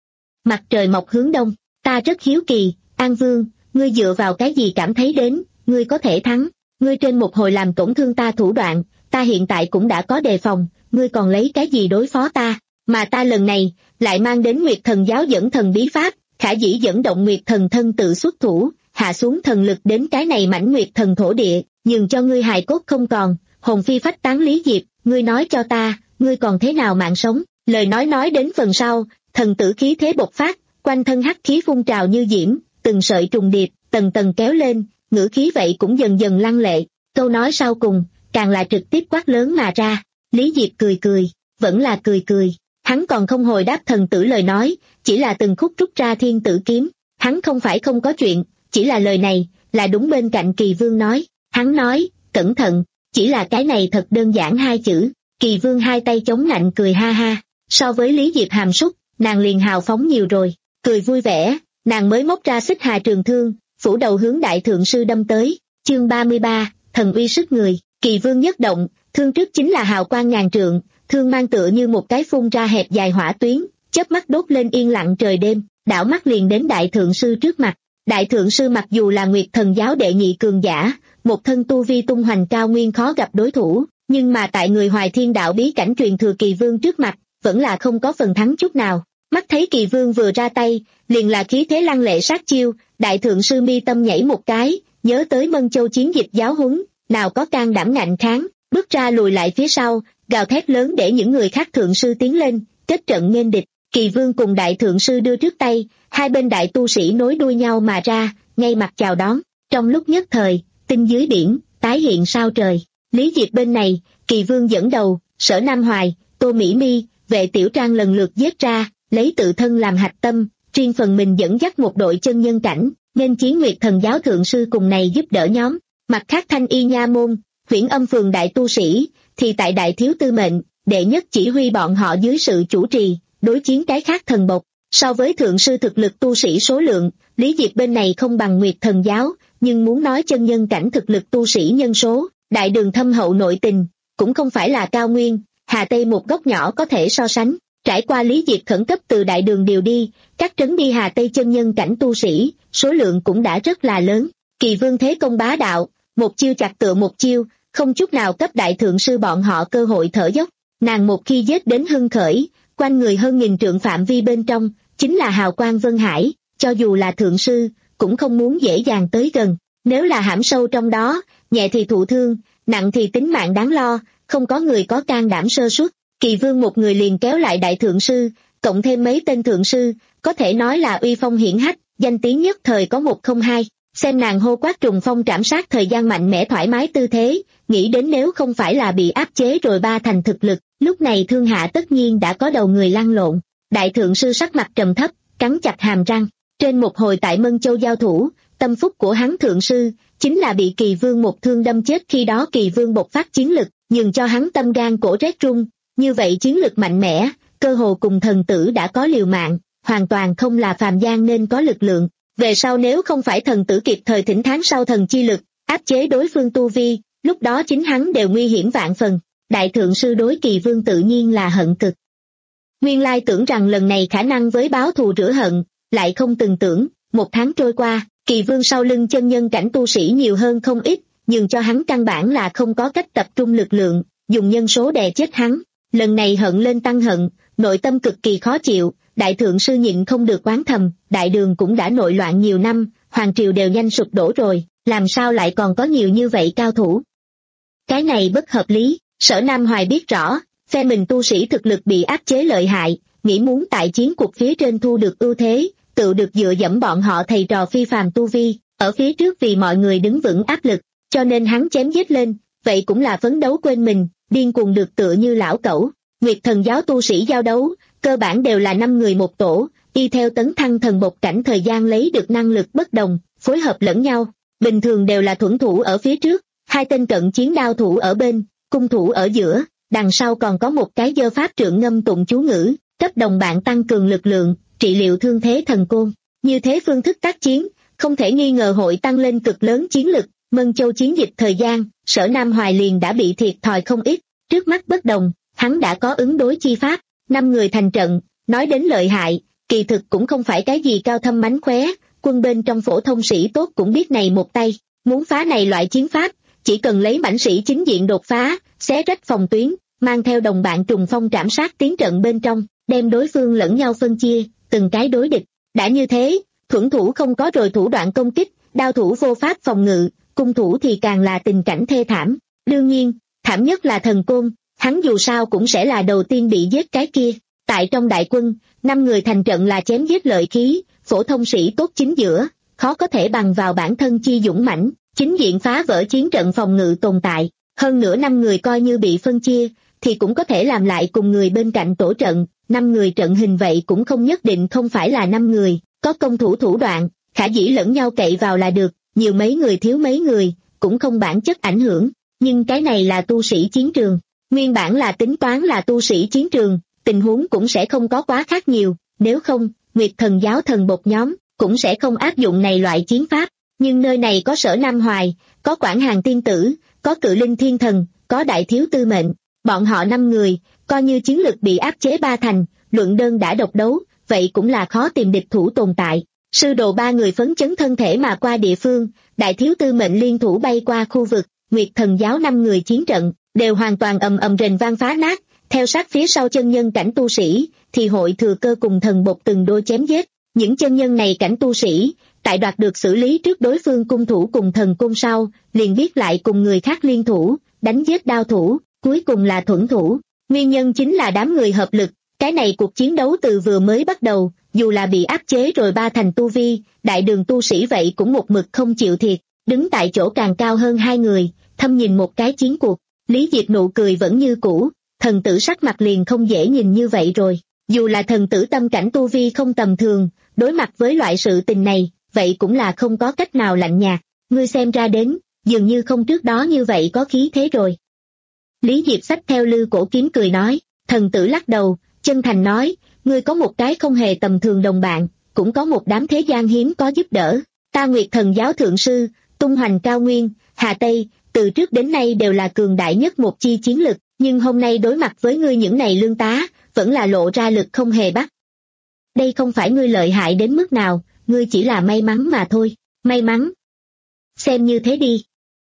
Mặt trời mọc hướng đông, ta rất hiếu kỳ, An Vương, ngươi dựa vào cái gì cảm thấy đến, ngươi có thể thắng, ngươi trên một hồi làm tổn thương ta thủ đoạn, ta hiện tại cũng đã có đề phòng, ngươi còn lấy cái gì đối phó ta, mà ta lần này, lại mang đến Nguyệt Thần giáo dẫn thần bí pháp, khả dĩ dẫn động Nguyệt Thần thân tự xuất thủ, hạ xuống thần lực đến cái này mảnh Nguyệt Thần thổ địa, nhường cho ngươi hài cốt không còn, hồn phi phách tán. Lý Diệp, ngươi nói cho ta, ngươi còn thế nào mạng sống? Lời nói nói đến phần sau, thần tử khí thế bộc phát, quanh thân hắc khí phun trào như diễm, từng sợi trùng điệp, tầng tầng kéo lên, ngữ khí vậy cũng dần dần lăng lệ, câu nói sau cùng, càng là trực tiếp quát lớn mà ra. Lý Diệp cười cười, vẫn là cười cười, hắn còn không hồi đáp thần tử lời nói, chỉ là từng khúc rút ra thiên tử kiếm, hắn không phải không có chuyện, chỉ là lời này, là đúng bên cạnh Kỳ vương nói, hắn nói, cẩn thận, chỉ là cái này thật đơn giản hai chữ. Kỳ vương hai tay chống nạnh cười ha ha, so với Lý Diệp hàm súc, nàng liền hào phóng nhiều rồi, cười vui vẻ, nàng mới móc ra xích hà trường thương, phủ đầu hướng đại thượng sư đâm tới. Chương ba mươi ba, thần uy sức người. Kỳ vương nhất động, thương trước chính là hào quang ngàn trượng, thương mang tựa như một cái phun ra hẹp dài hỏa tuyến, chớp mắt đốt lên yên lặng trời đêm, đảo mắt liền đến đại thượng sư trước mặt. Đại thượng sư mặc dù là Nguyệt Thần giáo đệ nhị cường giả, một thân tu vi tung hoành cao nguyên khó gặp đối thủ, nhưng mà tại người Hoài Thiên đạo bí cảnh truyền thừa Kỳ vương trước mặt, vẫn là không có phần thắng chút nào. Mắt thấy Kỳ vương vừa ra tay, liền là khí thế lăng lệ sát chiêu, đại thượng sư mi tâm nhảy một cái, nhớ tới Mân Châu chiến dịch giáo huấn, nào có can đảm ngạnh kháng, bước ra lùi lại phía sau, gào thét lớn để những người khác thượng sư tiến lên, kết trận nghênh địch. Kỳ vương cùng đại thượng sư đưa trước tay, hai bên đại tu sĩ nối đuôi nhau mà ra, ngay mặt chào đón. Trong lúc nhất thời, tinh dưới biển, tái hiện sao trời. Lý Diệp bên này, Kỳ vương dẫn đầu, Sở Nam Hoài, Tô Mỹ Mi, Vệ Tiểu Trang lần lượt giết ra, lấy tự thân làm hạch tâm, riêng phần mình dẫn dắt một đội chân nhân cảnh, nên chiến Nguyệt Thần giáo thượng sư cùng này giúp đỡ nhóm. Mặt khác Thanh Y nha môn, Huyễn Âm phường đại tu sĩ, thì tại đại thiếu tư mệnh, đệ nhất chỉ huy bọn họ dưới sự chủ trì, đối chiến cái khác thần bộc. So với thượng sư thực lực tu sĩ số lượng, Lý Diệp bên này không bằng Nguyệt Thần giáo, nhưng muốn nói chân nhân cảnh thực lực tu sĩ nhân số, đại đường thâm hậu nội tình, cũng không phải là Cao Nguyên, Hà Tây một góc nhỏ có thể so sánh. Trải qua Lý Diệp khẩn cấp từ đại đường điều đi, các trấn đi Hà Tây chân nhân cảnh tu sĩ, số lượng cũng đã rất là lớn. Kỳ Vương thế công bá đạo, một chiêu chặt tựa một chiêu, không chút nào cấp đại thượng sư bọn họ cơ hội thở dốc. Nàng một khi giết đến hưng khởi, quanh người hơn nghìn trượng phạm vi bên trong, chính là hào quang Vân Hải, cho dù là thượng sư, cũng không muốn dễ dàng tới gần. Nếu là hãm sâu trong đó, nhẹ thì thụ thương, nặng thì tính mạng đáng lo, không có người có can đảm sơ suất. Kỳ Vương một người liền kéo lại đại thượng sư, cộng thêm mấy tên thượng sư, có thể nói là uy phong hiển hách, danh tiếng nhất thời có một không hai. Xem nàng hô quát trùng phong trảm sát thời gian mạnh mẽ thoải mái tư thế, nghĩ đến nếu không phải là bị áp chế rồi ba thành thực lực, lúc này thương hạ tất nhiên đã có đầu người lăn lộn. Đại thượng sư sắc mặt trầm thấp, cắn chặt hàm răng. Trên một hồi tại Mân Châu giao thủ, tâm phúc của hắn thượng sư, chính là bị Kỳ Vương một thương đâm chết. Khi đó Kỳ Vương bộc phát chiến lực, nhường cho hắn tâm gan cổ rét run. Như vậy chiến lực mạnh mẽ, cơ hồ cùng thần tử đã có liều mạng, hoàn toàn không là phàm gian nên có lực lượng. Về sau nếu không phải thần tử kịp thời thỉnh tháng sau thần chi lực, áp chế đối phương tu vi, lúc đó chính hắn đều nguy hiểm vạn phần. Đại thượng sư đối Kỳ Vương tự nhiên là hận cực. Nguyên lai tưởng rằng lần này khả năng với báo thù rửa hận, lại không từng tưởng, một tháng trôi qua, Kỳ Vương sau lưng chân nhân cảnh tu sĩ nhiều hơn không ít, nhưng cho hắn căn bản là không có cách tập trung lực lượng, dùng nhân số đè chết hắn. Lần này hận lên tăng hận, nội tâm cực kỳ khó chịu, đại thượng sư nhịn không được oán thầm, đại đường cũng đã nội loạn nhiều năm, hoàng triều đều nhanh sụp đổ rồi, làm sao lại còn có nhiều như vậy cao thủ. Cái này bất hợp lý, Sở Nam Hoài biết rõ, phe mình tu sĩ thực lực bị áp chế lợi hại, nghĩ muốn tại chiến cuộc phía trên thu được ưu thế, tự được dựa dẫm bọn họ thầy trò phi phàm tu vi, ở phía trước vì mọi người đứng vững áp lực, cho nên hắn chém giết lên, vậy cũng là phấn đấu quên mình, điên cuồng được tựa như lão cẩu. Nguyệt Thần giáo tu sĩ giao đấu, cơ bản đều là năm người một tổ, y theo tấn thăng thần bộc cảnh thời gian lấy được năng lực bất đồng, phối hợp lẫn nhau. Bình thường đều là thuẫn thủ ở phía trước, hai tên cận chiến đao thủ ở bên, cung thủ ở giữa, đằng sau còn có một cái giơ pháp trượng ngâm tụng chú ngữ, cấp đồng bạn tăng cường lực lượng, trị liệu thương thế thần côn. Như thế phương thức tác chiến, không thể nghi ngờ hội tăng lên cực lớn chiến lực. Mân Châu chiến dịch thời gian, Sở Nam Hoài liền đã bị thiệt thòi không ít, trước mắt bất đồng, hắn đã có ứng đối chi pháp, năm người thành trận, nói đến lợi hại, kỳ thực cũng không phải cái gì cao thâm mánh khóe, quân bên trong phổ thông sĩ tốt cũng biết này một tay, muốn phá này loại chiến pháp, chỉ cần lấy mãnh sĩ chính diện đột phá, xé rách phòng tuyến, mang theo đồng bạn trùng phong trảm sát tiến trận bên trong, đem đối phương lẫn nhau phân chia, từng cái đối địch. Đã như thế, thuẫn thủ không có rồi thủ đoạn công kích, đao thủ vô pháp phòng ngự, cung thủ thì càng là tình cảnh thê thảm. Đương nhiên, thảm nhất là thần côn, hắn dù sao cũng sẽ là đầu tiên bị giết cái kia. Tại trong đại quân, năm người thành trận là chém giết lợi khí, phổ thông sĩ tốt chính giữa, khó có thể bằng vào bản thân chi dũng mãnh, chính diện phá vỡ chiến trận phòng ngự tồn tại. Hơn nữa năm người coi như bị phân chia, thì cũng có thể làm lại cùng người bên cạnh tổ trận, năm người trận hình vậy cũng không nhất định không phải là năm người, có công thủ thủ đoạn, khả dĩ lẫn nhau cậy vào là được, nhiều mấy người thiếu mấy người, cũng không bản chất ảnh hưởng, nhưng cái này là tu sĩ chiến trường, nguyên bản là tính toán là tu sĩ chiến trường, tình huống cũng sẽ không có quá khác nhiều, nếu không, Nguyệt Thần giáo thần bột nhóm, cũng sẽ không áp dụng này loại chiến pháp, nhưng nơi này có Sở Nam Hoài, có Quảng Hàn Tiên Tử, có Cự Linh Thiên Thần, có Đại Thiếu Tư Mệnh, bọn họ năm người, coi như chiến lực bị áp chế ba thành, luận đơn đã độc đấu, vậy cũng là khó tìm địch thủ tồn tại. Sư đồ ba người phấn chấn thân thể mà qua địa phương, Đại Thiếu Tư Mệnh liên thủ bay qua khu vực, Nguyệt Thần giáo năm người chiến trận, đều hoàn toàn ầm ầm rền vang phá nát, theo sát phía sau chân nhân cảnh tu sĩ, thì hội thừa cơ cùng thần bột từng đôi chém giết. Những chân nhân này cảnh tu sĩ, tại đoạt được xử lý trước đối phương cung thủ cùng thần cung sau, liền biết lại cùng người khác liên thủ, đánh giết đao thủ, cuối cùng là thuẫn thủ. Nguyên nhân chính là đám người hợp lực, cái này cuộc chiến đấu từ vừa mới bắt đầu, dù là bị áp chế rồi ba thành tu vi, đại đường tu sĩ vậy cũng một mực không chịu thiệt, đứng tại chỗ càng cao hơn hai người, thâm nhìn một cái chiến cuộc. Lý Diệp nụ cười vẫn như cũ, thần tử sắc mặt liền không dễ nhìn như vậy rồi. Dù là thần tử tâm cảnh tu vi không tầm thường, đối mặt với loại sự tình này, vậy cũng là không có cách nào lạnh nhạt. Ngươi xem ra đến, dường như không trước đó như vậy có khí thế rồi. Lý Diệp xách theo lư cổ kiếm cười nói, thần tử lắc đầu, chân thành nói, ngươi có một cái không hề tầm thường đồng bạn, cũng có một đám thế gian hiếm có giúp đỡ. Ta Nguyệt Thần giáo thượng sư, tung hoành cao nguyên, Hà Tây, từ trước đến nay đều là cường đại nhất một chi chiến lực, nhưng hôm nay đối mặt với ngươi những này lương tá, vẫn là lộ ra lực không hề bắt. Đây không phải ngươi lợi hại đến mức nào, ngươi chỉ là may mắn mà thôi. May mắn? Xem như thế đi.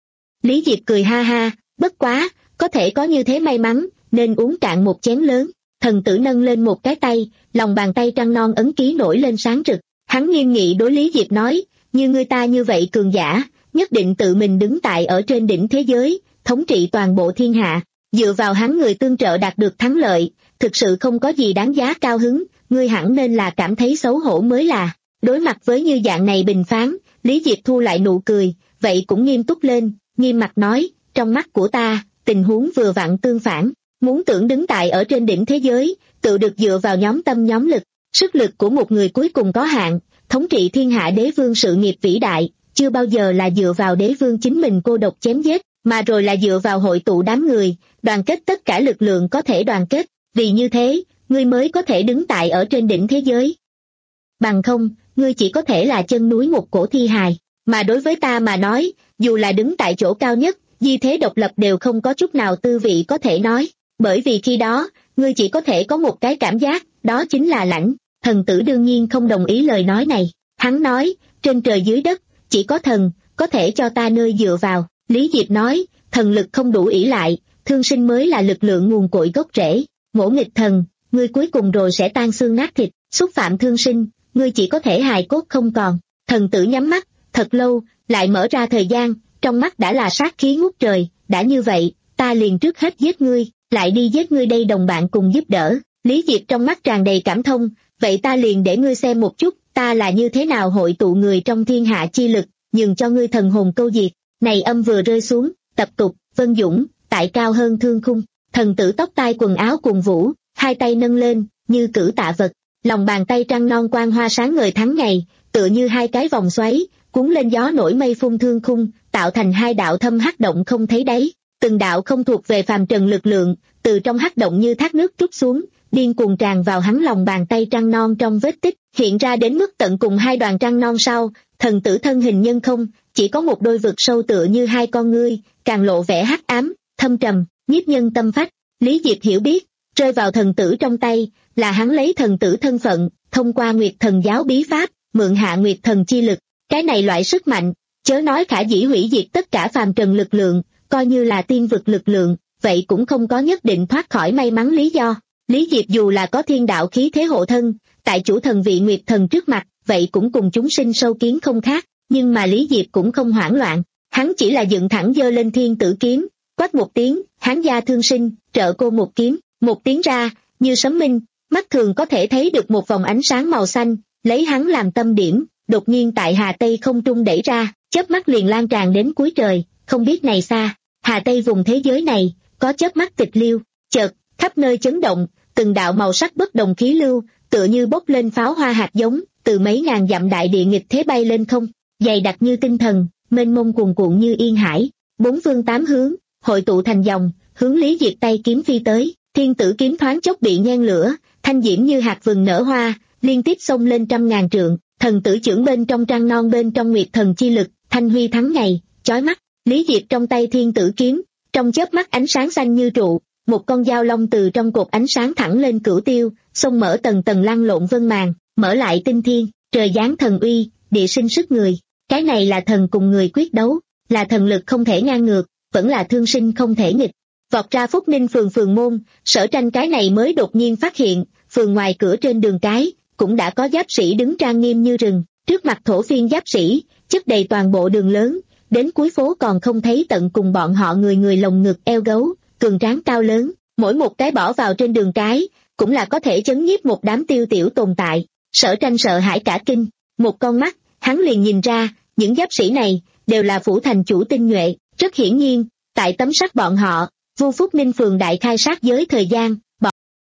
Lý Diệp cười ha ha, bất quá, có thể có như thế may mắn, nên uống cạn một chén lớn. Thần tử nâng lên một cái tay, lòng bàn tay trăng non ấn ký nổi lên sáng rực. Hắn nghiêm nghị đối Lý Diệp nói, như ngươi ta như vậy cường giả, nhất định tự mình đứng tại ở trên đỉnh thế giới, thống trị toàn bộ thiên hạ. Dựa vào hắn người tương trợ đạt được thắng lợi, thực sự không có gì đáng giá cao hứng, ngươi hẳn nên là cảm thấy xấu hổ mới là. Đối mặt với như dạng này bình phán, Lý Diệp thu lại nụ cười, vậy cũng nghiêm túc lên, nghiêm mặt nói, trong mắt của ta, tình huống vừa vặn tương phản, muốn tưởng đứng tại ở trên đỉnh thế giới, tự được dựa vào nhóm tâm nhóm lực, sức lực của một người cuối cùng có hạn, thống trị thiên hạ đế vương sự nghiệp vĩ đại, chưa bao giờ là dựa vào đế vương chính mình cô độc chém giết, mà rồi là dựa vào hội tụ đám người, đoàn kết tất cả lực lượng có thể đoàn kết, vì như thế, ngươi mới có thể đứng tại ở trên đỉnh thế giới. Bằng không, ngươi chỉ có thể là chân núi một cổ thi hài, mà đối với ta mà nói, dù là đứng tại chỗ cao nhất, di thế độc lập đều không có chút nào tư vị có thể nói, bởi vì khi đó, ngươi chỉ có thể có một cái cảm giác, đó chính là lãnh. Thần tử đương nhiên không đồng ý lời nói này, hắn nói, trên trời dưới đất, chỉ có thần, có thể cho ta nơi dựa vào. Lý Diệp nói, thần lực không đủ ỷ lại, thương sinh mới là lực lượng nguồn cội gốc rễ, ngỗ nghịch thần, ngươi cuối cùng rồi sẽ tan xương nát thịt, xúc phạm thương sinh, ngươi chỉ có thể hài cốt không còn. Thần tử nhắm mắt, thật lâu, lại mở ra thời gian, trong mắt đã là sát khí ngút trời, đã như vậy, ta liền trước hết giết ngươi, lại đi giết ngươi đây đồng bạn cùng giúp đỡ. Lý Diệp trong mắt tràn đầy cảm thông, vậy ta liền để ngươi xem một chút, ta là như thế nào hội tụ người trong thiên hạ chi lực, nhường cho ngươi thần hồn câu diệt. Này âm vừa rơi xuống, tập tục, vân dũng, tại cao hơn thương khung, thần tử tóc tai quần áo cùng vũ, hai tay nâng lên, như cử tạ vật, lòng bàn tay trăng non quang hoa sáng ngời tháng ngày, tựa như hai cái vòng xoáy, cuốn lên gió nổi mây phun thương khung, tạo thành hai đạo thâm hắc động không thấy đáy, từng đạo không thuộc về phàm trần lực lượng, từ trong hắc động như thác nước trút xuống, điên cuồng tràn vào hắn lòng bàn tay trăng non trong vết tích, hiện ra đến mức tận cùng hai đoàn trăng non sau, thần tử thân hình nhân không, chỉ có một đôi vực sâu tựa như hai con ngươi, càng lộ vẻ hắc ám, thâm trầm, nhiếp nhân tâm phách. Lý Diệp hiểu biết, rơi vào thần tử trong tay, là hắn lấy thần tử thân phận, thông qua Nguyệt Thần giáo bí pháp, mượn hạ Nguyệt Thần chi lực, cái này loại sức mạnh, chớ nói khả dĩ hủy diệt tất cả phàm trần lực lượng, coi như là tiên vực lực lượng, vậy cũng không có nhất định thoát khỏi may mắn lý do. Lý Diệp dù là có thiên đạo khí thế hộ thân, tại chủ thần vị Nguyệt Thần trước mặt, vậy cũng cùng chúng sinh sâu kiến không khác, nhưng mà Lý Diệp cũng không hoảng loạn, hắn chỉ là dựng thẳng giơ lên thiên tử kiếm, quát một tiếng, hán gia thương sinh, trợ cô một kiếm, một tiếng ra, như sấm minh, mắt thường có thể thấy được một vòng ánh sáng màu xanh, lấy hắn làm tâm điểm, đột nhiên tại Hà Tây không trung đẩy ra, chớp mắt liền lan tràn đến cuối trời, không biết này xa, Hà Tây vùng thế giới này, có chớp mắt tịch liêu, chợt, khắp nơi chấn động, từng đạo màu sắc bất đồng khí lưu, tựa như bốc lên pháo hoa hạt giống, từ mấy ngàn dặm đại địa nghịch thế bay lên không, dày đặc như tinh thần, mênh mông cuồn cuộn như yên hải, bốn phương tám hướng, hội tụ thành dòng, hướng Lý Diệp tay kiếm phi tới, thiên tử kiếm thoáng chốc bị nhen lửa, thanh diễm như hạt vừng nở hoa, liên tiếp xông lên trăm ngàn trượng, thần tử chưởng bên trong trăng non bên trong Nguyệt Thần chi lực, thanh huy thắng ngày, chói mắt. Lý Diệp trong tay thiên tử kiếm, trong chớp mắt ánh sáng xanh như trụ, một con dao long từ trong cột ánh sáng thẳng lên cửu tiêu, xông mở tầng tầng lăn lộn vân màn, mở lại tinh thiên, trời giáng thần uy, địa sinh sức người. Cái này là thần cùng người quyết đấu, là thần lực không thể ngang ngược, vẫn là thương sinh không thể nghịch. Vọt ra Phúc Ninh phường phường môn, Sở Tranh cái này mới đột nhiên phát hiện, phường ngoài cửa trên đường cái, cũng đã có giáp sĩ đứng trang nghiêm như rừng, trước mặt thổ phiên giáp sĩ, chất đầy toàn bộ đường lớn, đến cuối phố còn không thấy tận cùng bọn họ người người lồng ngực eo gấu, cường tráng cao lớn, mỗi một cái bỏ vào trên đường cái, cũng là có thể chấn nhiếp một đám tiêu tiểu tồn tại. Sở Tranh sợ hãi cả kinh, một con mắt, hắn liền nhìn ra, những giáp sĩ này, đều là phủ thành chủ tinh nhuệ, rất hiển nhiên, tại tấm sắt bọn họ, Vu Phúc Ninh phường đại khai sát giới thời gian, bọn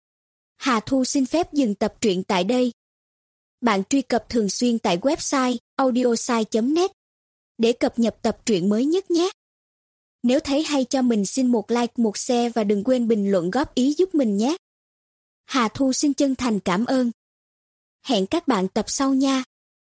Hà Thu xin phép dừng tập truyện tại đây. Bạn truy cập thường xuyên tại website audiosai chấm net để cập nhật tập truyện mới nhất nhé. Nếu thấy hay cho mình xin một like, một share và đừng quên bình luận góp ý giúp mình nhé. Hà Thu xin chân thành cảm ơn. Hẹn các bạn tập sau nha.